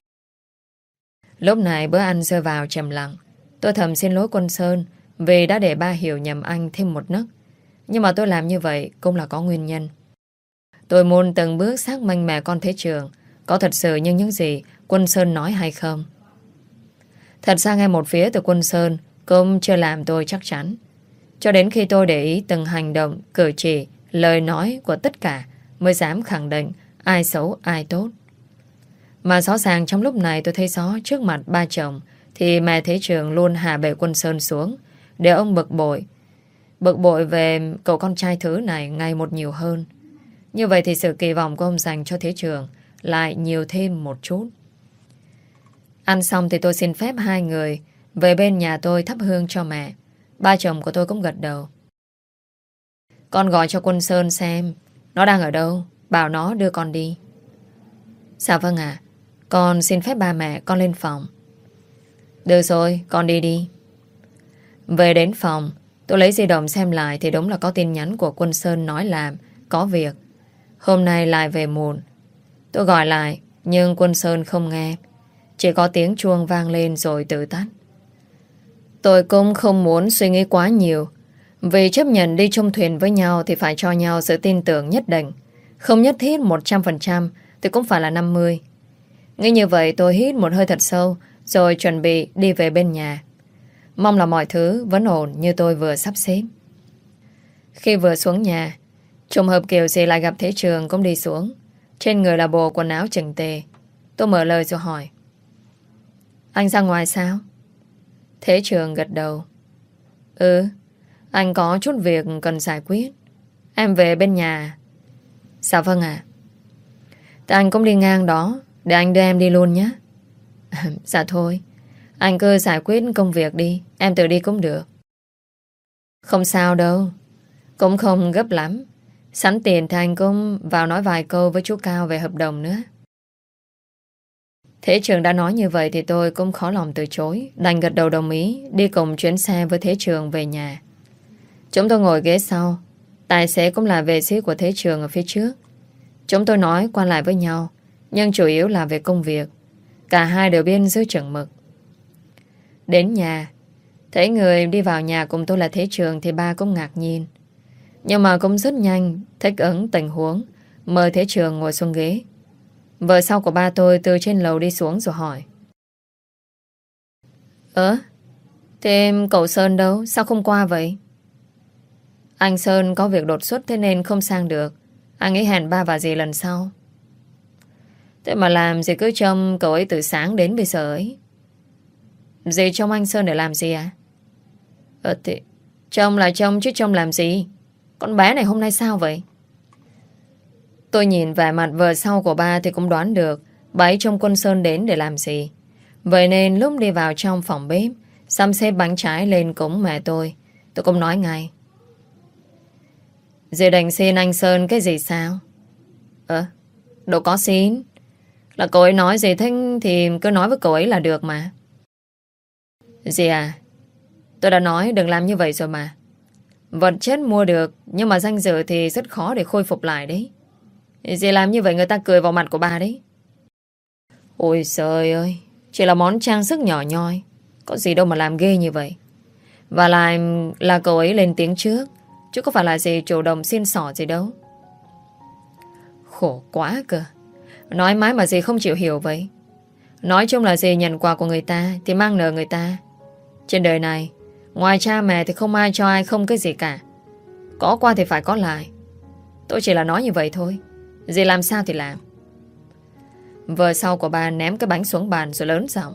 Lúc này bữa ăn rơi vào trầm lặng. Tôi thầm xin lỗi Quân Sơn vì đã để ba hiểu nhầm anh thêm một nấc. Nhưng mà tôi làm như vậy cũng là có nguyên nhân. Tôi muốn từng bước xác minh mẹ con Thế Trường có thật sự như những gì Quân Sơn nói hay không. Thật ra nghe một phía từ Quân Sơn cũng chưa làm tôi chắc chắn. Cho đến khi tôi để ý từng hành động, cử chỉ, lời nói của tất cả mới dám khẳng định ai xấu ai tốt. Mà rõ ràng trong lúc này tôi thấy rõ trước mặt ba chồng thì mẹ Thế Trường luôn hạ bệ Quân Sơn xuống để ông bực bội. Bực bội về cậu con trai thứ này ngày một nhiều hơn. Như vậy thì sự kỳ vọng của ông dành cho Thế Trường lại nhiều thêm một chút. Ăn xong thì tôi xin phép hai người về bên nhà tôi thắp hương cho mẹ. Ba chồng của tôi cũng gật đầu. Con gọi cho Quân Sơn xem nó đang ở đâu, bảo nó đưa con đi. Dạ vâng ạ. Con xin phép ba mẹ con lên phòng. Được rồi, con đi đi. Về đến phòng, tôi lấy di động xem lại thì đúng là có tin nhắn của Quân Sơn nói là có việc. Hôm nay lại về muộn. Tôi gọi lại, nhưng Quân Sơn không nghe. Chỉ có tiếng chuông vang lên rồi tự tắt. Tôi cũng không muốn suy nghĩ quá nhiều. Vì chấp nhận đi chung thuyền với nhau thì phải cho nhau sự tin tưởng nhất định. Không nhất thiết 100% thì cũng phải là 50%. Nghĩ như vậy tôi hít một hơi thật sâu rồi chuẩn bị đi về bên nhà. Mong là mọi thứ vẫn ổn như tôi vừa sắp xếp. Khi vừa xuống nhà, trùng hợp kiểu gì lại gặp Thế Trường cũng đi xuống. Trên người là bộ quần áo chỉnh tề. Tôi mở lời rồi hỏi. Anh ra ngoài sao? Thế Trường gật đầu. Anh có chút việc cần giải quyết. Em về bên nhà. Dạ vâng ạ. Thì anh cũng đi ngang đó, để anh đưa em đi luôn nhé. Dạ thôi, anh cứ giải quyết công việc đi, em tự đi cũng được. Không sao đâu, cũng không gấp lắm. Sẵn tiền thì anh cũng vào nói vài câu với chú Cao về hợp đồng nữa. Thế Trường đã nói như vậy thì tôi cũng khó lòng từ chối, đành gật đầu đồng ý đi cùng chuyến xe với Thế Trường về nhà. Chúng tôi ngồi ghế sau, tài xế cũng là vệ sĩ của Thế Trường ở phía trước. Chúng tôi nói qua lại với nhau, nhưng chủ yếu là về công việc. Cả hai đều biết giữ chừng mực. Đến nhà, thấy người đi vào nhà cùng tôi là Thế Trường thì ba cũng ngạc nhiên. Nhưng mà cũng rất nhanh thích ứng tình huống, mời Thế Trường ngồi xuống ghế. Vợ sau của ba tôi từ trên lầu đi xuống rồi hỏi. Thế cậu Sơn đâu? Sao không qua vậy? Anh Sơn có việc đột xuất thế nên không sang được. Anh ấy hẹn ba và dì lần sau. Thế mà làm gì cứ trông cậu ấy từ sáng đến bây giờ ấy. Dì trông anh Sơn để làm gì à? Thì trông là trông chứ trông làm gì? Con bé này hôm nay sao vậy? Tôi nhìn vẻ mặt vợ sau của ba thì cũng đoán được bà ấy trông con Sơn đến để làm gì. Vậy nên lúc đi vào trong phòng bếp, xăm xếp bánh trái lên cúng mẹ tôi cũng nói ngay. Dì định xin anh Sơn cái gì sao? Đâu có xin. Là cậu ấy nói gì thích thì cứ nói với cậu ấy là được mà. Dì à, tôi đã nói đừng làm như vậy rồi mà. Vật chất mua được, nhưng mà danh dự thì rất khó để khôi phục lại đấy. Dì làm như vậy người ta cười vào mặt của bà đấy. Ôi trời ơi, chỉ là món trang sức nhỏ nhoi, có gì đâu mà làm ghê như vậy. Và lại là cậu ấy lên tiếng trước, chứ có phải là dì chủ động xin xỏ gì đâu. Khổ quá cơ. Nói mãi mà dì không chịu hiểu vậy. Nói chung là dì nhận quà của người ta thì mang nợ người ta. Trên đời này, ngoài cha mẹ thì không ai cho ai không cái gì cả. Có qua thì phải có lại. Tôi chỉ là nói như vậy thôi. Dì làm sao thì làm. Vợ sau của bà ném cái bánh xuống bàn rồi lớn giọng.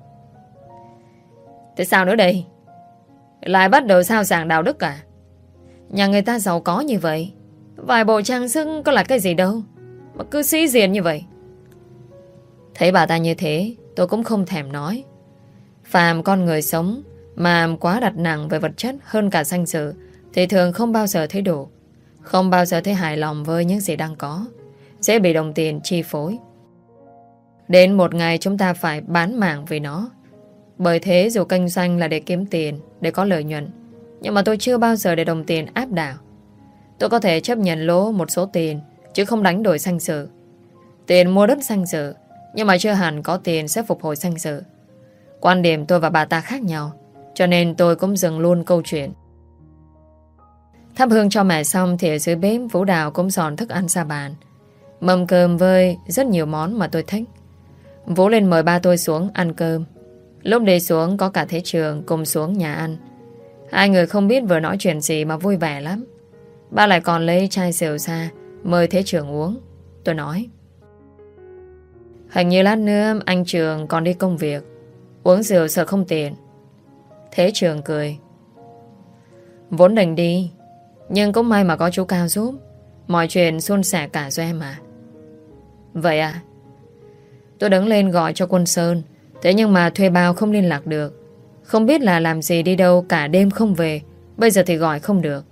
Thế sao nữa đây? Lại bắt đầu sao giảng đạo đức cả. Nhà người ta giàu có như vậy, vài bộ trang sức có là cái gì đâu mà cứ sĩ diện như vậy. Thấy bà ta như thế, tôi cũng không thèm nói. Phàm con người sống mà quá đặt nặng về vật chất hơn cả danh dự thì thường không bao giờ thấy đủ, không bao giờ thấy hài lòng với những gì đang có, sẽ bị đồng tiền chi phối. Đến một ngày chúng ta phải bán mạng vì nó. Bởi thế dù kinh doanh là để kiếm tiền, để có lợi nhuận, nhưng mà tôi chưa bao giờ để đồng tiền áp đảo. Tôi có thể chấp nhận lỗ một số tiền, chứ không đánh đổi danh dự. Tiền mua đất danh dự, nhưng mà chưa hẳn có tiền sẽ phục hồi danh dự. Quan điểm tôi và bà ta khác nhau, cho nên tôi cũng dừng luôn câu chuyện. Thắp hương cho mẹ xong thì ở dưới bếp Vũ Đào cũng dọn thức ăn ra bàn. Mâm cơm với rất nhiều món mà tôi thích. Vũ lên mời ba tôi xuống ăn cơm. Lúc đi xuống có cả Thế Trường cùng xuống nhà ăn. Hai người không biết vừa nói chuyện gì mà vui vẻ lắm. Ba lại còn lấy chai rượu ra mời Thế Trường uống. Tôi nói, hình như lát nữa anh Trường còn đi công việc, uống rượu sợ không tiện. Thế Trường cười, vốn định đi, nhưng cũng may mà có chú Cao giúp, mọi chuyện suôn sẻ cả cho em mà. Vậy à? Tôi đứng lên gọi cho Quân Sơn, thế nhưng mà thuê bao không liên lạc được. Không biết là làm gì đi đâu, cả đêm không về. Bây giờ thì gọi không được.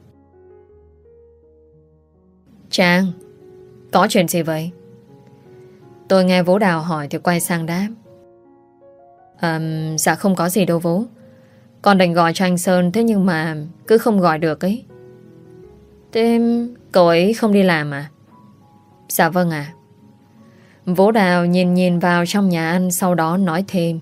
Trang, có chuyện gì vậy? Tôi nghe Vũ Đào hỏi thì quay sang đáp. Dạ không có gì đâu Vũ. Con định gọi cho anh Sơn, thế nhưng mà cứ không gọi được ấy. Thế cậu ấy không đi làm à? Dạ vâng ạ. Vũ Đào nhìn vào trong nhà ăn, sau đó nói thêm.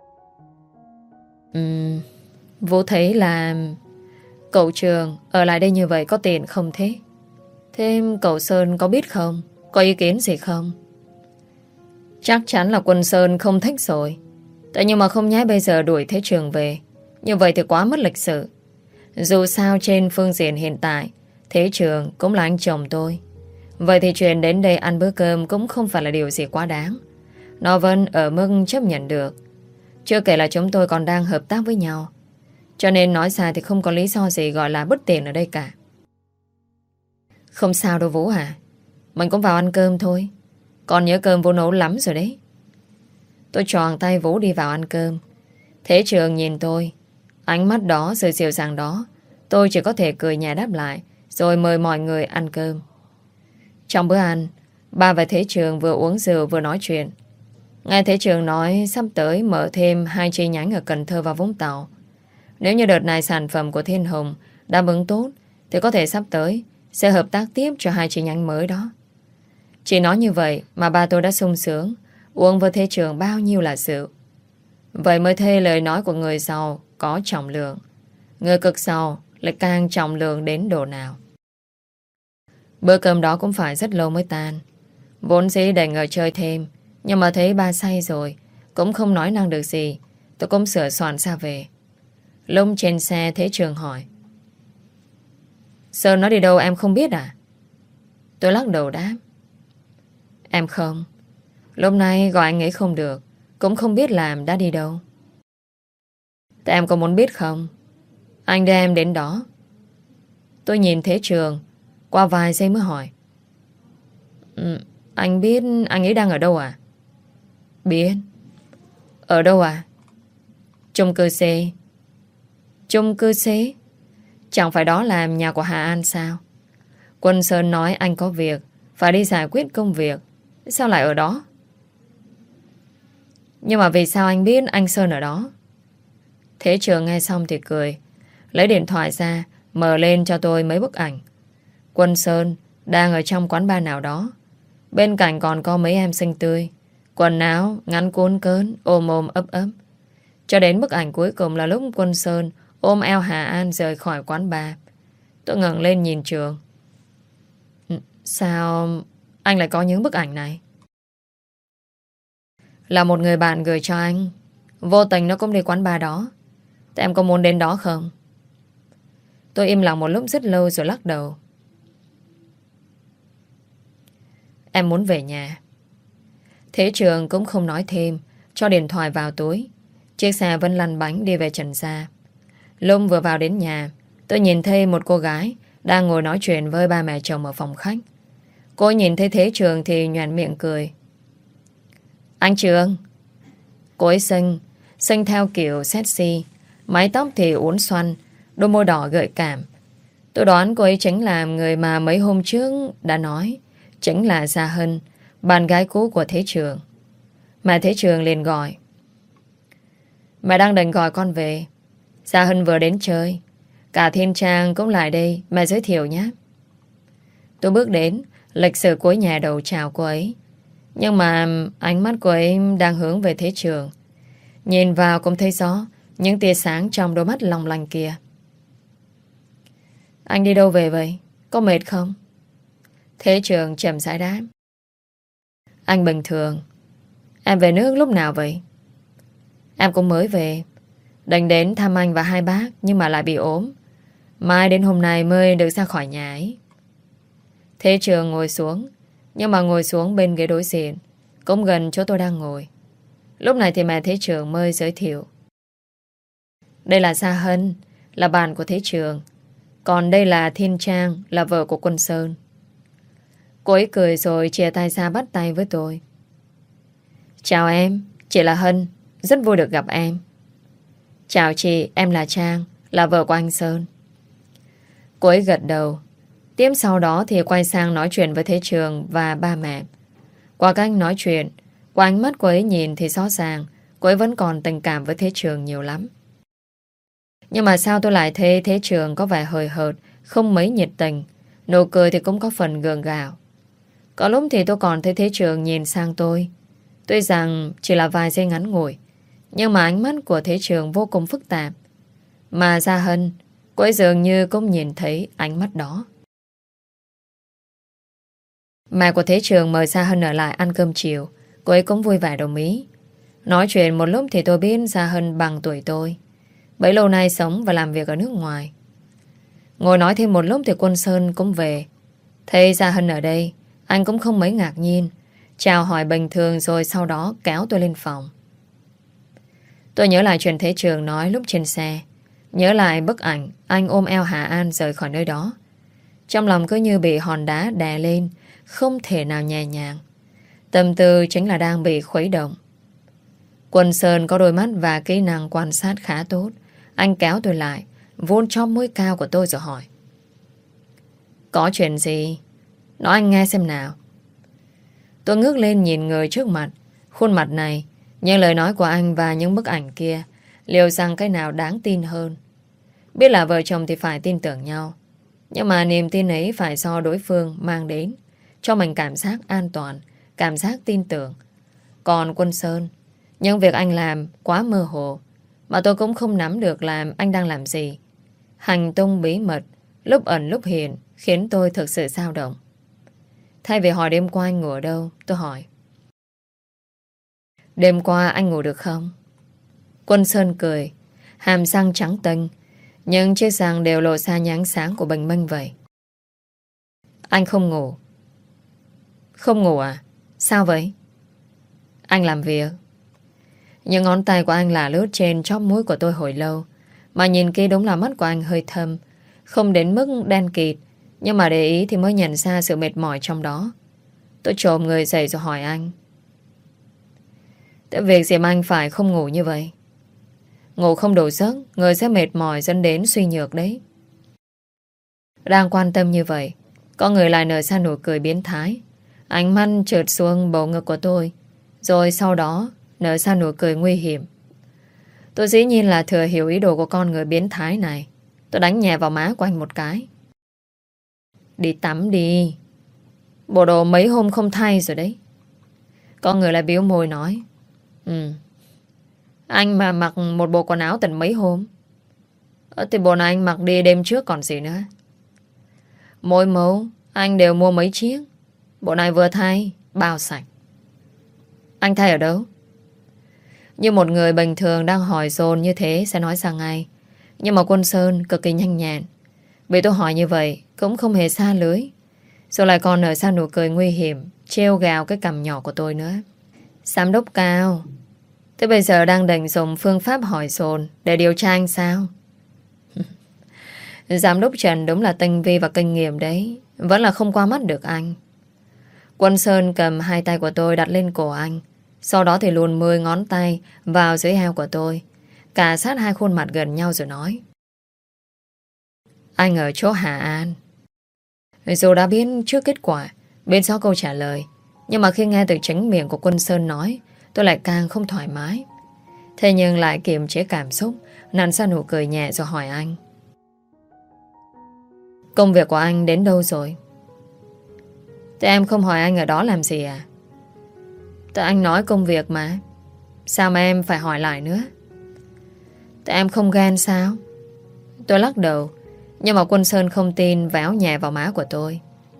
Vũ thấy là cậu Trường ở lại đây như vậy có tiền không thế? Thế cậu Sơn có biết không? Có ý kiến gì không? Chắc chắn là Quân Sơn không thích rồi. Tại nhưng mà không nhái bây giờ đuổi Thế Trường về. Như vậy thì quá mất lịch sự. Dù sao trên phương diện hiện tại, Thế Trường cũng là anh chồng tôi. Vậy thì chuyện đến đây ăn bữa cơm cũng không phải là điều gì quá đáng. Nó vẫn ở mức chấp nhận được. Chưa kể là chúng tôi còn đang hợp tác với nhau. Cho nên nói ra thì không có lý do gì gọi là bất tiền ở đây cả. Không sao đâu Vũ à. Mình cũng vào ăn cơm thôi. Còn nhớ cơm Vũ nấu lắm rồi đấy. Tôi choàng tay Vũ đi vào ăn cơm. Thế Trường nhìn tôi, ánh mắt đó, sự dịu dàng đó, tôi chỉ có thể cười nhẹ đáp lại, rồi mời mọi người ăn cơm. Trong bữa ăn, ba và Thế Trường vừa uống rượu vừa nói chuyện. Nghe Thế Trường nói sắp tới mở thêm 2 chi nhánh ở Cần Thơ và Vũng Tàu. Nếu như đợt này sản phẩm của Thiên Hùng đáp ứng tốt, thì có thể sắp tới sẽ hợp tác tiếp cho 2 chi nhánh mới đó. Chỉ nói như vậy mà ba tôi đã sung sướng, uống với Thế Trường bao nhiêu là rượu. Vậy mới thấy lời nói của người giàu có trọng lượng. Người cực giàu lại càng trọng lượng đến độ nào. Bữa cơm đó cũng phải rất lâu mới tan. Vốn dĩ định ở chơi thêm, nhưng mà thấy ba say rồi, cũng không nói năng được gì. Tôi cũng sửa soạn ra về. Lúc trên xe Thế Trường hỏi, Sơn nó đi đâu em không biết à? Tôi lắc đầu đáp. Em không. Lúc này gọi anh ấy không được, cũng không biết làm đã đi đâu. Thế em có muốn biết không? Anh đưa em đến đó. Tôi nhìn Thế Trường, qua vài giây mới hỏi. Anh biết anh ấy đang ở đâu à? Biết. Ở đâu à? Chung cư C. Chung cư C? Chẳng phải đó là nhà của Hà An sao? Quân Sơn nói anh có việc, phải đi giải quyết công việc. Sao lại ở đó? Nhưng mà vì sao anh biết anh Sơn ở đó? Thế Trường nghe xong thì cười, lấy điện thoại ra, mở lên cho tôi mấy bức ảnh. Quân Sơn đang ở trong quán bar nào đó. Bên cạnh còn có mấy em xinh tươi, quần áo ngắn cuốn cớn, ôm ôm ấp ấp. Cho đến bức ảnh cuối cùng là lúc Quân Sơn ôm eo Hà An rời khỏi quán bar. Tôi ngẩng lên nhìn Trường. Sao anh lại có những bức ảnh này? Là một người bạn gửi cho anh. Vô tình nó cũng đi quán bar đó. Thế em có muốn đến đó không? Tôi im lặng một lúc rất lâu rồi lắc đầu. Em muốn về nhà. Thế Trường cũng không nói thêm, cho điện thoại vào túi. Chiếc xe vẫn lăn bánh đi về Trần Gia. Lúc vừa vào đến nhà, tôi nhìn thấy một cô gái đang ngồi nói chuyện với ba mẹ chồng ở phòng khách. Cô nhìn thấy Thế Trường thì nhoẻn miệng cười. Anh Trường. Cô ấy xinh theo kiểu sexy, mái tóc thì uốn xoăn, đôi môi đỏ gợi cảm. Tôi đoán cô ấy chính là người mà mấy hôm trước đã nói, chính là Gia Hân, bạn gái cũ của Thế Trường. Mà Thế Trường liền gọi. Mẹ đang định gọi con về. Gia Hân vừa đến chơi. Cả Thiên Trang cũng lại đây, mẹ giới thiệu nhé. Tôi bước đến, lịch sự cúi nhà đầu chào cô ấy. Nhưng mà ánh mắt cô ấy đang hướng về Thế Trường. Nhìn vào cũng thấy rõ những tia sáng trong đôi mắt long lanh kia. Anh đi đâu về vậy? Có mệt không? Thế Trường chậm rãi đáp. Anh bình thường. Em về nước lúc nào vậy? Em cũng mới về. Định đến thăm anh và hai bác, nhưng mà lại bị ốm. Mai đến hôm nay mới được ra khỏi nhà ấy. Thế Trường ngồi xuống, nhưng mà ngồi xuống bên ghế đối diện, cũng gần chỗ tôi đang ngồi. Lúc này thì mẹ Thế Trường mới giới thiệu. Đây là Gia Hân, là bạn của Thế Trường. Còn đây là Thiên Trang, là vợ của Quân Sơn. Cô ấy cười rồi chia tay ra bắt tay với tôi. Chào em, chị là Hân, rất vui được gặp em. Chào chị, em là Trang, là vợ của anh Sơn. Cô ấy gật đầu. Tiếp sau đó thì quay sang nói chuyện với Thế Trường và ba mẹ. Qua cách nói chuyện, qua ánh mắt cô ấy nhìn thì rõ ràng cô ấy vẫn còn tình cảm với Thế Trường nhiều lắm. Nhưng mà sao tôi lại thấy Thế Trường có vẻ hời hợt, không mấy nhiệt tình, nụ cười thì cũng có phần gượng gạo. Có lúc thì tôi còn thấy Thế Trường nhìn sang tôi. Tuy rằng chỉ là vài giây ngắn ngủi, nhưng mà ánh mắt của Thế Trường vô cùng phức tạp. Mà Gia Hân, cô ấy dường như cũng nhìn thấy ánh mắt đó. Mẹ của Thế Trường mời Gia Hân ở lại ăn cơm chiều. Cô ấy cũng vui vẻ đồng ý. Nói chuyện một lúc thì tôi biết Gia Hân bằng tuổi tôi, bấy lâu nay sống và làm việc ở nước ngoài. Ngồi nói thêm một lúc thì Quân Sơn cũng về. Thấy Gia Hân ở đây, anh cũng không mấy ngạc nhiên, chào hỏi bình thường rồi sau đó kéo tôi lên phòng. Tôi nhớ lại chuyện Thế Trường nói lúc trên xe, nhớ lại bức ảnh anh ôm eo Hà An rời khỏi nơi đó. Trong lòng cứ như bị hòn đá đè lên, không thể nào nhẹ nhàng. Tâm tư chính là đang bị khuấy động. Quân Sơn có đôi mắt và kỹ năng quan sát khá tốt. Anh kéo tôi lại, vun trong mũi cao của tôi rồi hỏi. Có chuyện gì? Nói anh nghe xem nào. Tôi ngước lên nhìn người trước mặt. Khuôn mặt này, những lời nói của anh và những bức ảnh kia, liệu rằng cái nào đáng tin hơn? Biết là vợ chồng thì phải tin tưởng nhau, nhưng mà niềm tin ấy phải do đối phương mang đến, cho mình cảm giác an toàn, cảm giác tin tưởng. Còn Quân Sơn, những việc anh làm quá mơ hồ, mà tôi cũng không nắm được làm anh đang làm gì. Hành tung bí mật, lúc ẩn lúc hiện, khiến tôi thực sự dao động. Thay vì hỏi đêm qua anh ngủ ở đâu, tôi hỏi. Đêm qua anh ngủ được không? Quân Sơn cười, hàm răng trắng tinh, nhưng chiếc răng đều lộ ra nháng sáng của bình minh vậy. Anh không ngủ, Không ngủ à? Sao vậy? Anh làm việc. Những ngón tay của anh là lướt trên chóp mũi của tôi hồi lâu. Mà nhìn kia đúng là mắt của anh hơi thâm. Không đến mức đen kịt, nhưng mà để ý thì mới nhận ra sự mệt mỏi trong đó. Tôi trồm người dậy rồi hỏi anh. Tại việc gì mà anh phải không ngủ như vậy? Ngủ không đủ giấc, người sẽ mệt mỏi dẫn đến suy nhược đấy. Đang quan tâm như vậy, có người lại nở ra nụ cười biến thái. Ánh mắt trượt xuống bầu ngực của tôi, rồi sau đó nở ra nụ cười nguy hiểm. Tôi dĩ nhiên là thừa hiểu ý đồ của con người biến thái này. Tôi đánh nhẹ vào má của anh một cái. Đi tắm đi. Bộ đồ mấy hôm không thay rồi đấy. Có người lại biếu môi nói. Anh mà mặc một bộ quần áo tận mấy hôm. Thì bộ này anh mặc đi đêm trước còn gì nữa. Mỗi mẫu anh đều mua mấy chiếc. Bộ này vừa thay, bao sạch. Anh thay ở đâu? Như một người bình thường đang hỏi dồn như thế sẽ nói ra ngay. Nhưng mà Quân Sơn cực kỳ nhanh nhẹn. Vì tôi hỏi như vậy cũng không hề xa lưới. Rồi lại còn nở ra nụ cười nguy hiểm, trêu gào cái cằm nhỏ của tôi nữa. Giám đốc Cao, thế bây giờ đang định dùng phương pháp hỏi dồn để điều tra anh sao? Giám đốc Trần đúng là tinh vi và kinh nghiệm đấy. Vẫn là không qua mắt được anh. Quân Sơn cầm hai tay của tôi đặt lên cổ anh. Sau đó thì luồn 10 ngón tay vào dưới eo của tôi, cà sát hai khuôn mặt gần nhau rồi nói. Anh ở chỗ Hà An. Dù đã biết trước kết quả, biết rõ câu trả lời, nhưng mà khi nghe từ chính miệng của Quân Sơn nói, tôi lại càng không thoải mái. Thế nhưng lại kiềm chế cảm xúc, nặn ra nụ cười nhẹ rồi hỏi anh. Công việc của anh đến đâu rồi? Thế em không hỏi anh ở đó làm gì à? Tại anh nói công việc mà. Sao mà em phải hỏi lại nữa? Tại em không ghen sao? Tôi lắc đầu. Nhưng mà Quân Sơn không tin, véo nhẹ vào má của tôi.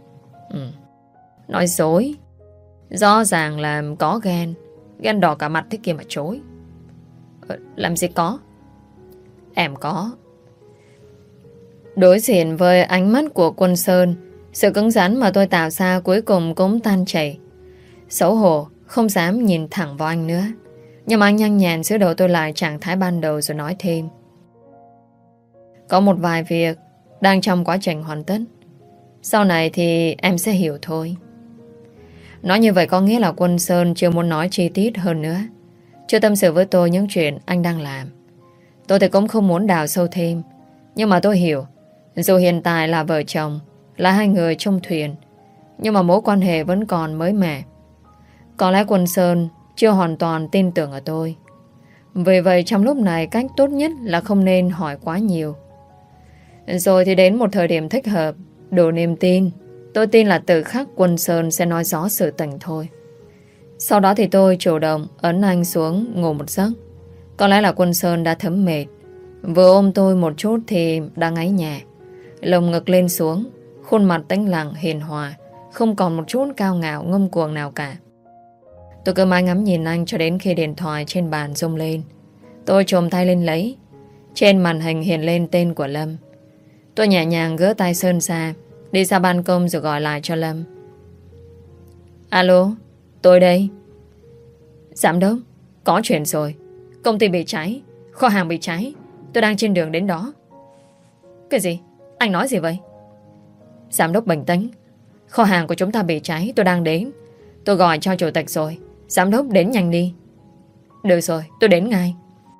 Nói dối. Rõ ràng là có ghen. Ghen đỏ cả mặt thế kia mà chối. Làm gì có? Em có. Đối diện với ánh mắt của Quân Sơn, sự cứng rắn mà tôi tạo ra cuối cùng cũng tan chảy. Xấu hổ, không dám nhìn thẳng vào anh nữa. Nhưng mà anh nhanh nhẹn giữ đầu tôi lại trạng thái ban đầu rồi nói thêm. Có một vài việc đang trong quá trình hoàn tất. Sau này thì em sẽ hiểu thôi. Nói như vậy có nghĩa là Quân Sơn chưa muốn nói chi tiết hơn nữa. Chưa tâm sự với tôi những chuyện anh đang làm. Tôi thì cũng không muốn đào sâu thêm. Nhưng mà tôi hiểu, dù hiện tại là vợ chồng, là hai người trong thuyền, nhưng mà mối quan hệ vẫn còn mới mẻ. Có lẽ Quân Sơn chưa hoàn toàn tin tưởng ở tôi. Vì vậy trong lúc này cách tốt nhất là không nên hỏi quá nhiều. Rồi thì đến một thời điểm thích hợp, đủ niềm tin, tôi tin là từ khắc Quân Sơn sẽ nói rõ sự tình thôi. Sau đó thì tôi chủ động ấn anh xuống ngủ một giấc. Có lẽ là Quân Sơn đã thấm mệt. Vừa ôm tôi một chút thì đã ngáy nhẹ. Lồng ngực lên xuống, khuôn mặt tĩnh lặng hiền hòa, không còn một chút cao ngạo ngông cuồng nào cả. Tôi cứ mãi ngắm nhìn anh cho đến khi điện thoại trên bàn rung lên. Tôi chồm tay lên lấy. Trên màn hình hiện lên tên của Lâm. Tôi nhẹ nhàng gỡ tay Sơn ra, đi ra ban công rồi gọi lại cho Lâm. Alo, tôi đây. Giám đốc, có chuyện rồi. Công ty bị cháy, kho hàng bị cháy. Tôi đang trên đường đến đó. Cái gì? Anh nói gì vậy? Giám đốc bình tĩnh. Kho hàng của chúng ta bị cháy, tôi đang đến. Tôi gọi cho chủ tịch rồi. Giám đốc đến nhanh đi. Được rồi, tôi đến ngay.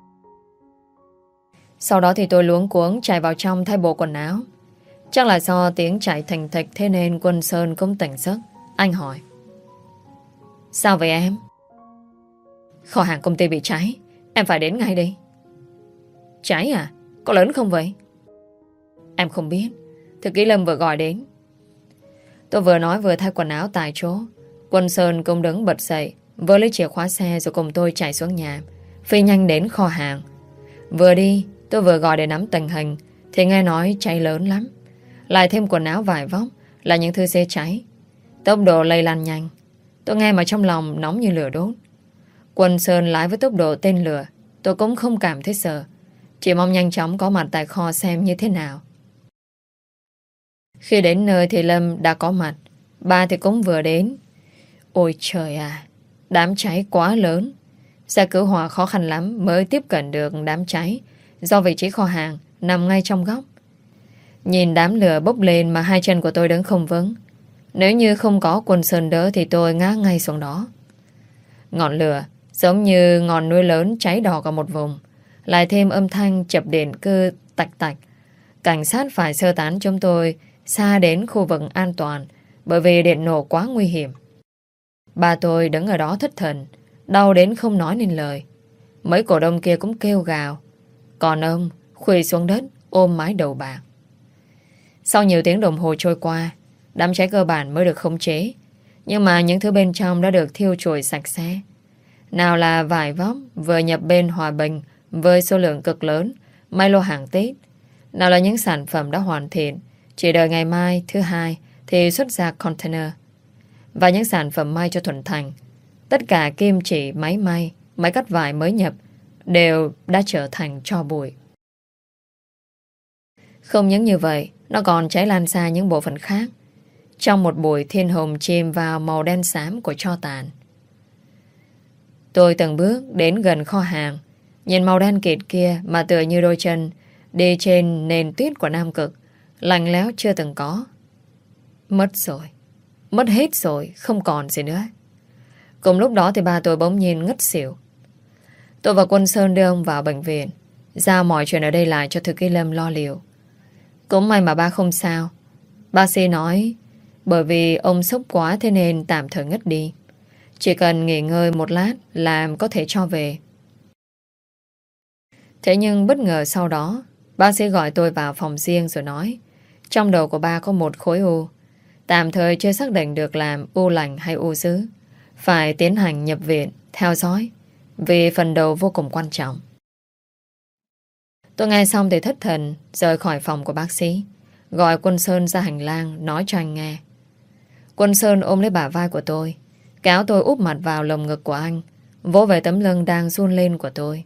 Sau đó thì tôi luống cuống chạy vào trong thay bộ quần áo. Chắc là do tiếng chạy thình thịch thế nên Quân Sơn cũng tỉnh giấc. Anh hỏi. Sao vậy em? Kho hàng công ty bị cháy, em phải đến ngay đi. Cháy à? Có lớn không vậy? Em không biết. Thư ký Lâm vừa gọi đến. Tôi vừa nói vừa thay quần áo tại chỗ. Quân Sơn cũng đứng bật dậy, vừa lấy chìa khóa xe rồi cùng tôi chạy xuống nhà, phi nhanh đến kho hàng. Vừa đi tôi vừa gọi để nắm tình hình thì nghe nói cháy lớn lắm. Lại thêm quần áo vải vóc là những thứ dễ cháy. Tốc độ lây lan nhanh. Tôi nghe mà trong lòng nóng như lửa đốt. Quân Sơn lái với tốc độ tên lửa. Tôi cũng không cảm thấy sợ. Chỉ mong nhanh chóng có mặt tại kho xem như thế nào. Khi đến nơi thì Lâm đã có mặt. Ba thì cũng vừa đến. Ôi trời à, đám cháy quá lớn. Xe cứu hỏa khó khăn lắm mới tiếp cận được đám cháy, do vị trí kho hàng nằm ngay trong góc. Nhìn đám lửa bốc lên mà hai chân của tôi đứng không vững. Nếu như không có Quân Sơn đỡ thì tôi ngã ngay xuống đó. Ngọn lửa giống như ngọn núi lớn cháy đỏ cả một vùng, lại thêm âm thanh chập điện cứ tạch tạch. Cảnh sát phải sơ tán chúng tôi xa đến khu vực an toàn, bởi vì điện nổ quá nguy hiểm. Ba tôi đứng ở đó thất thần, đau đến không nói nên lời. Mấy cổ đông kia cũng kêu gào, còn ông khuỵu xuống đất ôm mái đầu bạc. Sau nhiều tiếng đồng hồ trôi qua, đám cháy cơ bản mới được khống chế, nhưng mà những thứ bên trong đã được thiêu trụi sạch sẽ. Nào là vải vóc vừa nhập bên Hòa Bình với số lượng cực lớn, may lô hàng Tết. Nào là những sản phẩm đã hoàn thiện, chỉ đợi ngày mai thứ hai thì xuất ra container. Và những sản phẩm may cho Thuận Thành, tất cả kim chỉ, máy may, máy cắt vải mới nhập đều đã trở thành tro bụi. Không những như vậy, nó còn cháy lan xa những bộ phận khác. Trong một buổi thiên hồng chìm vào màu đen xám của tro tàn. Tôi từng bước đến gần kho hàng, nhìn màu đen kịt kia mà tựa như đôi chân đi trên nền tuyết của Nam Cực, lạnh lẽo chưa từng có. Mất rồi. Mất hết rồi, không còn gì nữa. Cùng lúc đó thì ba tôi bỗng nhiên ngất xỉu. Tôi và Quân Sơn đưa ông vào bệnh viện, giao mọi chuyện ở đây lại cho Thư ký Lâm lo liệu. Cũng may mà ba không sao. Bác sĩ nói bởi vì ông sốc quá thế nên tạm thời ngất đi. Chỉ cần nghỉ ngơi một lát là có thể cho về. Thế nhưng bất ngờ sau đó, bác sĩ gọi tôi vào phòng riêng rồi nói trong đầu của ba có một khối u. Tạm thời chưa xác định được làm u lành hay u dữ. Phải tiến hành nhập viện, theo dõi, vì phần đầu vô cùng quan trọng. Tôi nghe xong thì thất thần, rời khỏi phòng của bác sĩ, gọi Quân Sơn ra hành lang nói cho anh nghe. Quân Sơn ôm lấy bả vai của tôi, kéo tôi úp mặt vào lồng ngực của anh, vỗ về tấm lưng đang run lên của tôi.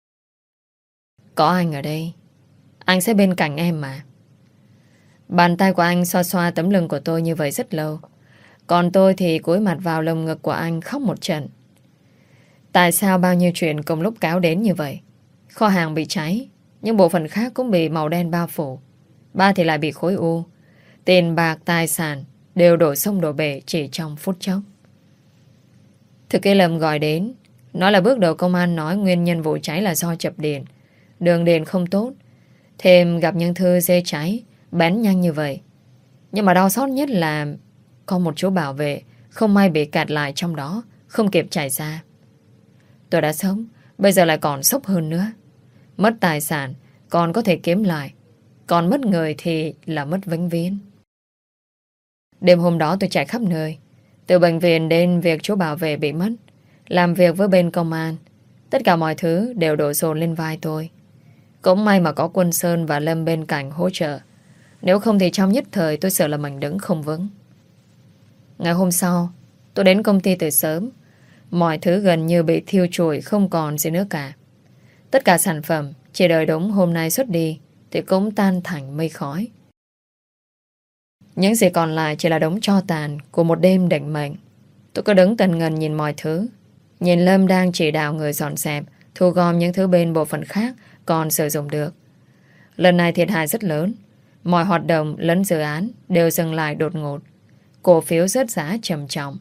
Có anh ở đây, anh sẽ bên cạnh em mà. Bàn tay của anh xoa xoa tấm lưng của tôi như vậy rất lâu. Còn tôi thì cúi mặt vào lồng ngực của anh khóc một trận. Tại sao bao nhiêu chuyện cùng lúc kéo đến như vậy? Kho hàng bị cháy, nhưng bộ phận khác cũng bị màu đen bao phủ. Ba thì lại bị khối u. Tiền bạc, tài sản đều đổ sông đổ bể chỉ trong phút chốc. Thư ký Lâm gọi đến, nói là bước đầu công an nói nguyên nhân vụ cháy là do chập điện, đường điện không tốt, thêm gặp những thứ dễ cháy bén nhanh như vậy. Nhưng mà đau xót nhất là có một chú bảo vệ không may bị kẹt lại trong đó, không kịp chạy ra. Tôi đã sống, bây giờ lại còn sốc hơn nữa. Mất tài sản còn có thể kiếm lại, còn mất người thì là mất vĩnh viễn. Đêm hôm đó tôi chạy khắp nơi, từ bệnh viện đến việc chú bảo vệ bị mất, làm việc với bên công an. Tất cả mọi thứ đều đổ dồn lên vai tôi. Cũng may mà có Quân Sơn và Lâm bên cạnh hỗ trợ. Nếu không thì trong nhất thời tôi sợ là mình đứng không vững. Ngày hôm sau, tôi đến công ty từ sớm. Mọi thứ gần như bị thiêu trụi, không còn gì nữa cả. Tất cả sản phẩm chỉ đợi đúng hôm nay xuất đi thì cũng tan thành mây khói. Những gì còn lại chỉ là đống tro tàn của một đêm định mệnh. Tôi cứ đứng tần ngần nhìn mọi thứ. Nhìn Lâm đang chỉ đạo người dọn dẹp, thu gom những thứ bên bộ phận khác còn sử dụng được. Lần này thiệt hại rất lớn. Mọi hoạt động lẫn dự án đều dừng lại đột ngột. Cổ phiếu rớt giá trầm trọng.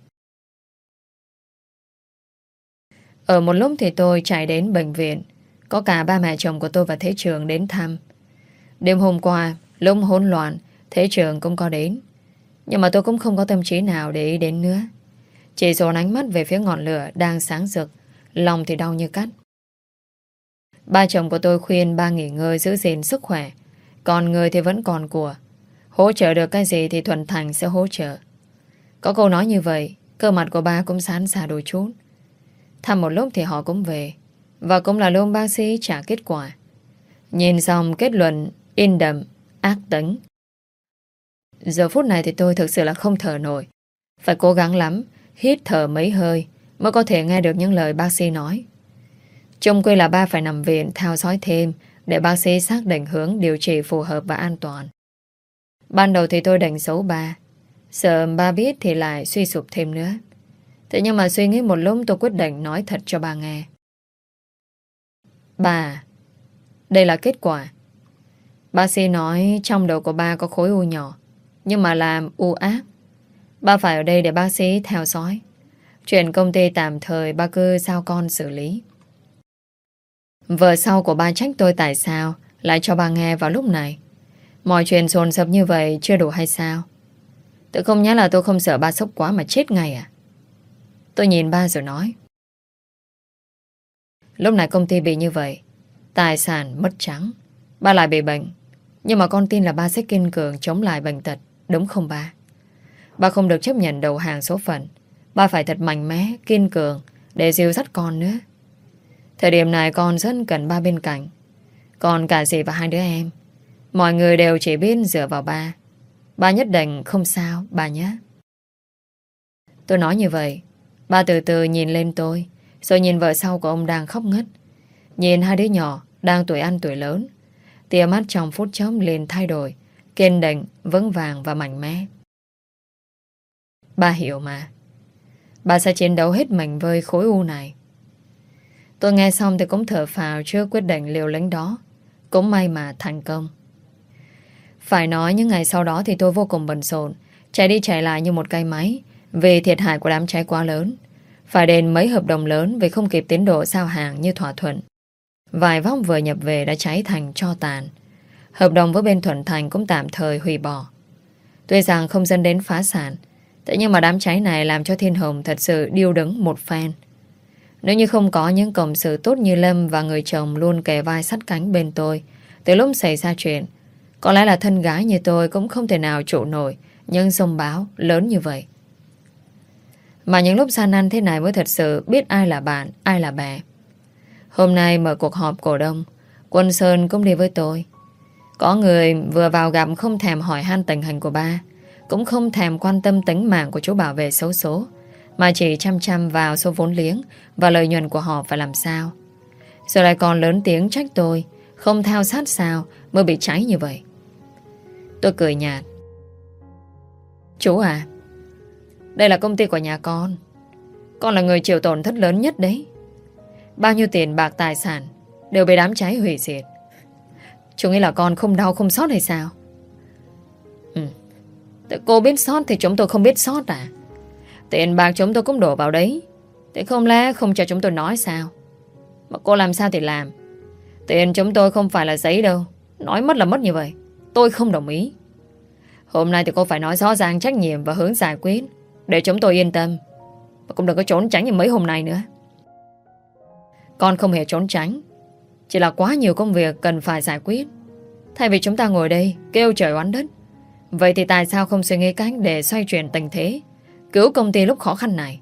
Ở một lúc thì tôi chạy đến bệnh viện. Có cả ba mẹ chồng của tôi và Thế Trường đến thăm. Đêm hôm qua, lúc hỗn loạn, Thế Trường cũng có đến. Nhưng mà tôi cũng không có tâm trí nào để ý đến nữa. Chỉ dồn ánh mắt về phía ngọn lửa đang sáng rực. Lòng thì đau như cắt. Ba chồng của tôi khuyên ba nghỉ ngơi giữ gìn sức khỏe. Còn người thì vẫn còn của. Hỗ trợ được cái gì thì Thuận Thành sẽ hỗ trợ. Có câu nói như vậy, cơ mặt của ba cũng sán xa đôi chút. Thăm một lúc thì họ cũng về. Và cũng là lúc bác sĩ trả kết quả. Nhìn xong kết luận in đậm, ác tính. Giờ phút này thì tôi thực sự là không thở nổi. Phải cố gắng lắm, hít thở mấy hơi mới có thể nghe được những lời bác sĩ nói. Chung quy là ba phải nằm viện theo dõi thêm để bác sĩ xác định hướng điều trị phù hợp và an toàn. Ban đầu thì tôi đánh dấu ba. Sợ ba biết thì lại suy sụp thêm nữa. Thế nhưng mà suy nghĩ một lúc tôi quyết định nói thật cho bà nghe. Bà, đây là kết quả. Bác sĩ nói trong đầu của ba có khối u nhỏ, nhưng mà làm u ác. Ba phải ở đây để bác sĩ theo dõi. Chuyện công ty tạm thời ba cứ giao con xử lý. Vợ sau của ba trách tôi tại sao lại cho bà nghe vào lúc này. Mọi chuyện dồn dập như vậy chưa đủ hay sao? Tự không nhớ là tôi không sợ ba sốc quá mà chết ngay à? Tôi nhìn ba rồi nói. Lúc này công ty bị như vậy, tài sản mất trắng, ba lại bị bệnh. Nhưng mà con tin là ba sẽ kiên cường chống lại bệnh tật, đúng không ba? Ba không được chấp nhận đầu hàng số phận. Ba phải thật mạnh mẽ, kiên cường để dìu dắt con nữa. Thời điểm này con rất cần ba bên cạnh. Còn cả dì và hai đứa em, mọi người đều chỉ biết dựa vào ba. Ba nhất định không sao, bà nhé. Tôi nói như vậy, ba từ từ nhìn lên tôi, rồi nhìn vợ sau của ông đang khóc ngất. Nhìn hai đứa nhỏ đang tuổi ăn tuổi lớn. Tia mắt trong phút chốc liền thay đổi, kiên định, vững vàng và mạnh mẽ. Ba hiểu mà. Ba sẽ chiến đấu hết mình với khối u này. Tôi nghe xong thì cũng thở phào trước quyết định liều lĩnh đó. Cũng may mà thành công. Phải nói những ngày sau đó thì tôi vô cùng bận rộn, chạy đi chạy lại như một cây máy vì thiệt hại của đám cháy quá lớn. Phải đền mấy hợp đồng lớn vì không kịp tiến độ giao hàng như thỏa thuận. Vài vóc vừa nhập về đã cháy thành tro tàn. Hợp đồng với bên Thuận Thành cũng tạm thời hủy bỏ. Tuy rằng không dẫn đến phá sản, thế nhưng mà đám cháy này làm cho Thiên Hồng thật sự điêu đứng một phen. Nếu như không có những cộng sự tốt như Lâm và người chồng luôn kề vai sát cánh bên tôi từ lúc xảy ra chuyện, có lẽ là thân gái như tôi cũng không thể nào trụ nổi những dông báo lớn như vậy. Mà những lúc gian nan thế này mới thật sự biết ai là bạn, ai là bè. Hôm nay mở cuộc họp cổ đông, Quân Sơn cũng đi với tôi. Có người vừa vào gặp không thèm hỏi han tình hình của ba, cũng không thèm quan tâm tính mạng của chú bảo vệ xấu số, mà chỉ chăm chăm vào số vốn liếng và lợi nhuận của họ phải làm sao. Rồi lại còn lớn tiếng trách tôi không theo sát sao mới bị cháy như vậy. Tôi cười nhạt. Chú à, đây là công ty của nhà con. Con là người chịu tổn thất lớn nhất đấy. Bao nhiêu tiền bạc tài sản đều bị đám cháy hủy diệt. Chú nghĩ là con không đau không xót hay sao? Tại cô biết sót thì chúng tôi không biết sót à? Tiền bạc chúng tôi cũng đổ vào đấy, thế không lẽ không cho chúng tôi nói sao? Mà cô làm sao thì làm. Tiền chúng tôi không phải là giấy đâu. Nói mất là mất như vậy. Tôi không đồng ý. Hôm nay thì cô phải nói rõ ràng trách nhiệm và hướng giải quyết để chúng tôi yên tâm. Và cũng đừng có trốn tránh như mấy hôm nay nữa. Con không hề trốn tránh, chỉ là quá nhiều công việc cần phải giải quyết. Thay vì chúng ta ngồi đây kêu trời oán đất, vậy thì tại sao không suy nghĩ cách để xoay chuyển tình thế, cứu công ty lúc khó khăn này?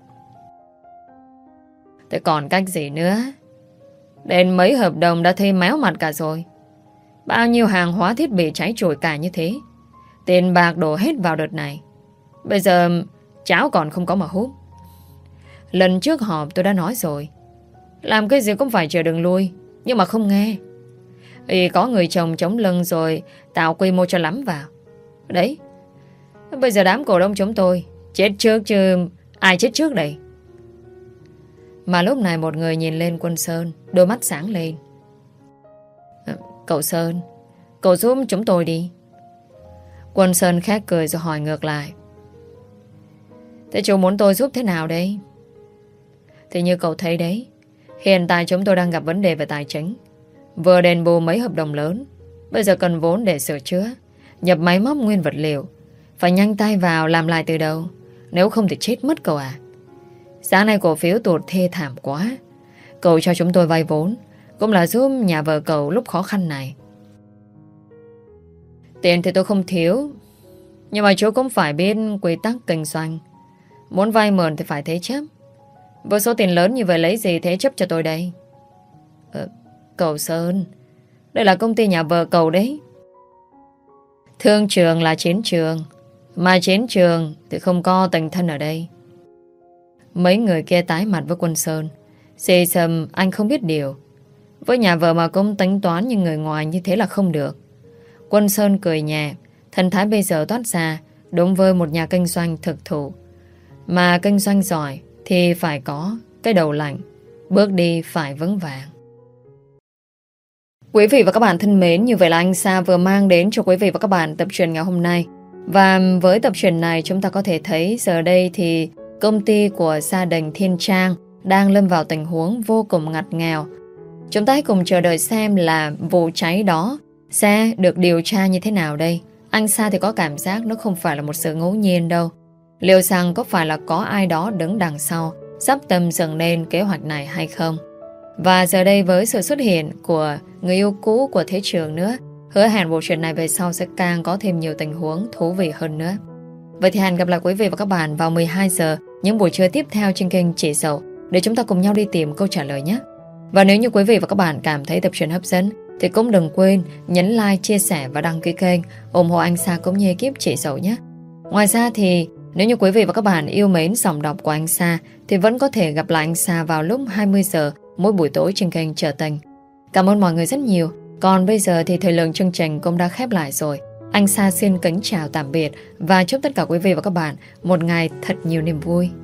Thế còn cách gì nữa? Đến mấy hợp đồng đã thấy méo mặt cả rồi. Bao nhiêu hàng hóa thiết bị cháy trụi cả như thế. Tiền bạc đổ hết vào đợt này. Bây giờ cháo còn không có mà hút. Lần trước họp tôi đã nói rồi, làm cái gì cũng phải chờ đường lui, nhưng mà không nghe. Vì có người chồng chống lưng rồi tạo quy mô cho lắm vào. Đấy, bây giờ đám cổ đông chúng tôi chết trước chứ ai chết trước đây? Mà lúc này một người nhìn lên Quân Sơn, đôi mắt sáng lên. Cậu Sơn, cậu giúp chúng tôi đi. Quân Sơn khét cười rồi hỏi ngược lại. Thế chú muốn tôi giúp thế nào đây? Thì như cậu thấy đấy, hiện tại chúng tôi đang gặp vấn đề về tài chính. Vừa đền bù mấy hợp đồng lớn, bây giờ cần vốn để sửa chữa, nhập máy móc nguyên vật liệu. Phải nhanh tay vào làm lại từ đầu, nếu không thì chết mất cậu à. Sáng nay cổ phiếu tụt thê thảm quá. Cậu cho chúng tôi vay vốn cũng là giúp nhà vợ cậu lúc khó khăn này. Tiền thì tôi không thiếu, nhưng mà chú cũng phải biết quy tắc kinh doanh. Muốn vay mượn thì phải thế chấp. Với số tiền lớn như vậy lấy gì thế chấp cho tôi đây? Cậu Sơn, đây là công ty nhà vợ cậu đấy. Thương trường là chiến trường, mà chiến trường thì không có tình thân ở đây. Mấy người kia tái mặt với Quân Sơn. Xì xầm anh không biết điều. Với nhà vợ mà cũng tính toán như người ngoài như thế là không được. Quân Sơn cười nhẹ. Thần thái bây giờ toát ra đúng với một nhà kinh doanh thực thụ. Mà kinh doanh giỏi thì phải có cái đầu lạnh, bước đi phải vững vàng. Quý vị và các bạn thân mến, như vậy là anh Sa vừa mang đến cho quý vị và các bạn tập truyện ngày hôm nay. Và với tập truyện này chúng ta có thể thấy giờ đây thì công ty của gia đình Thiên Trang đang lâm vào tình huống vô cùng ngặt nghèo. Chúng ta hãy cùng chờ đợi xem là vụ cháy đó sẽ được điều tra như thế nào đây. Anh Sa thì có cảm giác nó không phải là một sự ngẫu nhiên đâu. Liệu rằng có phải là có ai đó đứng đằng sau sắp tâm dựng nên kế hoạch này hay không? Và giờ đây với sự xuất hiện của người yêu cũ của Thế Trường nữa, hứa hẹn bộ truyện này về sau sẽ càng có thêm nhiều tình huống thú vị hơn nữa. Vậy thì hẹn gặp lại quý vị và các bạn vào 12 giờ những buổi trưa tiếp theo trên kênh Chị Dậu để chúng ta cùng nhau đi tìm câu trả lời nhé. Và nếu như quý vị và các bạn cảm thấy tập truyện hấp dẫn thì cũng đừng quên nhấn like, chia sẻ và đăng ký kênh ủng hộ anh Sa cũng như ekip Chị Dậu nhé. Ngoài ra thì nếu như quý vị và các bạn yêu mến giọng đọc của anh Sa thì vẫn có thể gặp lại anh Sa vào lúc 20 giờ mỗi buổi tối trên kênh Trở Tình. Cảm ơn mọi người rất nhiều. Còn bây giờ thì thời lượng chương trình cũng đã khép lại rồi. Anh Sa xin kính chào tạm biệt và chúc tất cả quý vị và các bạn một ngày thật nhiều niềm vui.